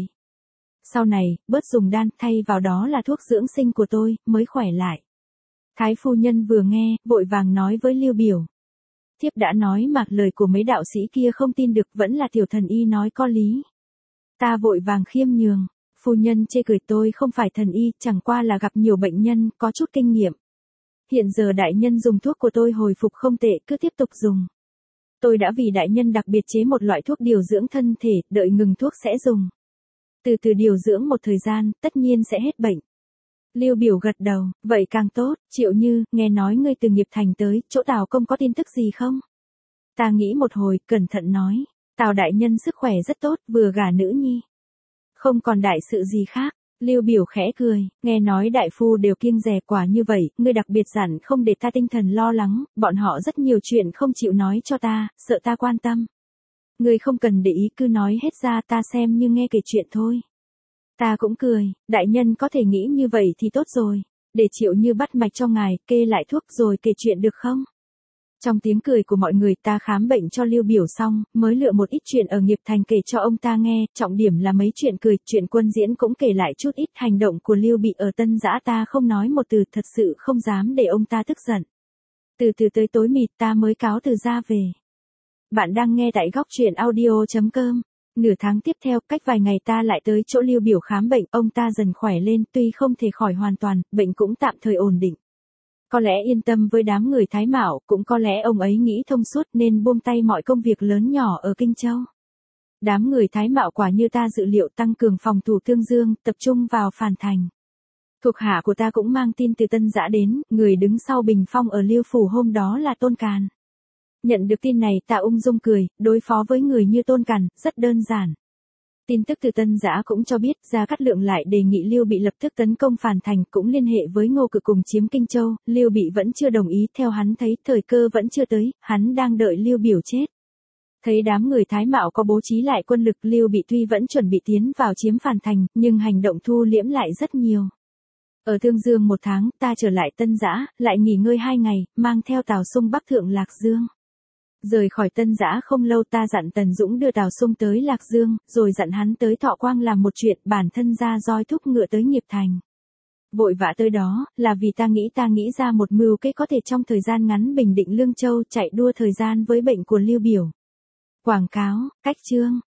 Sau này, bớt dùng đan, thay vào đó là thuốc dưỡng sinh của tôi, mới khỏe lại. Thái phu nhân vừa nghe, vội vàng nói với Lưu Biểu. Thiếp đã nói mà, lời của mấy đạo sĩ kia không tin được, vẫn là tiểu thần y nói có lý. Ta vội vàng khiêm nhường, phu nhân chê cười, tôi không phải thần y, chẳng qua là gặp nhiều bệnh nhân, có chút kinh nghiệm. Hiện giờ đại nhân dùng thuốc của tôi hồi phục không tệ, cứ tiếp tục dùng. Tôi đã vì đại nhân đặc biệt chế một loại thuốc điều dưỡng thân thể, đợi ngừng thuốc sẽ dùng. Từ từ điều dưỡng một thời gian, tất nhiên sẽ hết bệnh. Lưu Biểu gật đầu, vậy càng tốt. Triệu Như, nghe nói ngươi từ Nghiệp Thành tới, chỗ Tào công có tin tức gì không? Ta nghĩ một hồi, cẩn thận nói, Tào đại nhân sức khỏe rất tốt, vừa gả nữ nhi. Không còn đại sự gì khác. Lưu Biểu khẽ cười, nghe nói đại phu đều kiêng dè, quả như vậy, ngươi đặc biệt dặn không để ta tinh thần lo lắng, bọn họ rất nhiều chuyện không chịu nói cho ta, sợ ta quan tâm. Ngươi không cần để ý, cứ nói hết ra, ta xem như nghe kể chuyện thôi. Ta cũng cười, đại nhân có thể nghĩ như vậy thì tốt rồi, để Triệu Như bắt mạch cho ngài, kê lại thuốc rồi kể chuyện được không? Trong tiếng cười của mọi người, ta khám bệnh cho Lưu Biểu xong, mới lựa một ít chuyện ở Nghiệp Thành kể cho ông ta nghe, trọng điểm là mấy chuyện cười, chuyện quân diễn cũng kể lại chút ít, hành động của Lưu Bị ở Tân Dã ta không nói một từ, thật sự không dám để ông ta tức giận. Từ từ tới tối mịt ta mới cáo từ ra về. Bạn đang nghe tại góc truyện audio chấm com. Nửa tháng tiếp theo, cách vài ngày ta lại tới chỗ Lưu Biểu khám bệnh, ông ta dần khỏe lên, tuy không thể khỏi hoàn toàn, bệnh cũng tạm thời ổn định. Có lẽ yên tâm với đám người Thái Mạo, cũng có lẽ ông ấy nghĩ thông suốt nên buông tay mọi công việc lớn nhỏ ở Kinh Châu. Đám người Thái Mạo quả như ta dự liệu, tăng cường phòng thủ Tương Dương, tập trung vào phản thành. Thuộc hạ của ta cũng mang tin từ Tân Dã đến, người đứng sau bình phong ở Liêu phủ hôm đó là Tôn Càn. Nhận được tin này ta ung dung cười, đối phó với người như Tôn Càn, rất đơn giản. Tin tức từ Tân Dã cũng cho biết, Gia Cát Lượng lại đề nghị Lưu Bị lập tức tấn công phản thành, cũng liên hệ với Ngô Cực cùng chiếm Kinh Châu, Lưu Bị vẫn chưa đồng ý, theo hắn thấy, thời cơ vẫn chưa tới, hắn đang đợi Lưu Biểu chết. Thấy đám người Thái Mạo có bố trí lại quân lực, Lưu Bị tuy vẫn chuẩn bị tiến vào chiếm phản thành, nhưng hành động thu liễm lại rất nhiều. Ở Tương Dương một tháng, ta trở lại Tân Dã, lại nghỉ ngơi hai ngày, mang theo Tào Sung bắc thượng Lạc Dương. Rời khỏi Tân Dã không lâu ta dặn Tần Dũng đưa Tào Sung tới Lạc Dương, rồi dặn hắn tới Thọ Quang làm một chuyện, bản thân ra roi thúc ngựa tới Nghiệp Thành. Vội vã tới đó, là vì ta nghĩ ta nghĩ ra một mưu kế có thể trong thời gian ngắn bình định Lương Châu chạy đua thời gian với bệnh của Lưu Biểu. Quảng cáo, cách chương.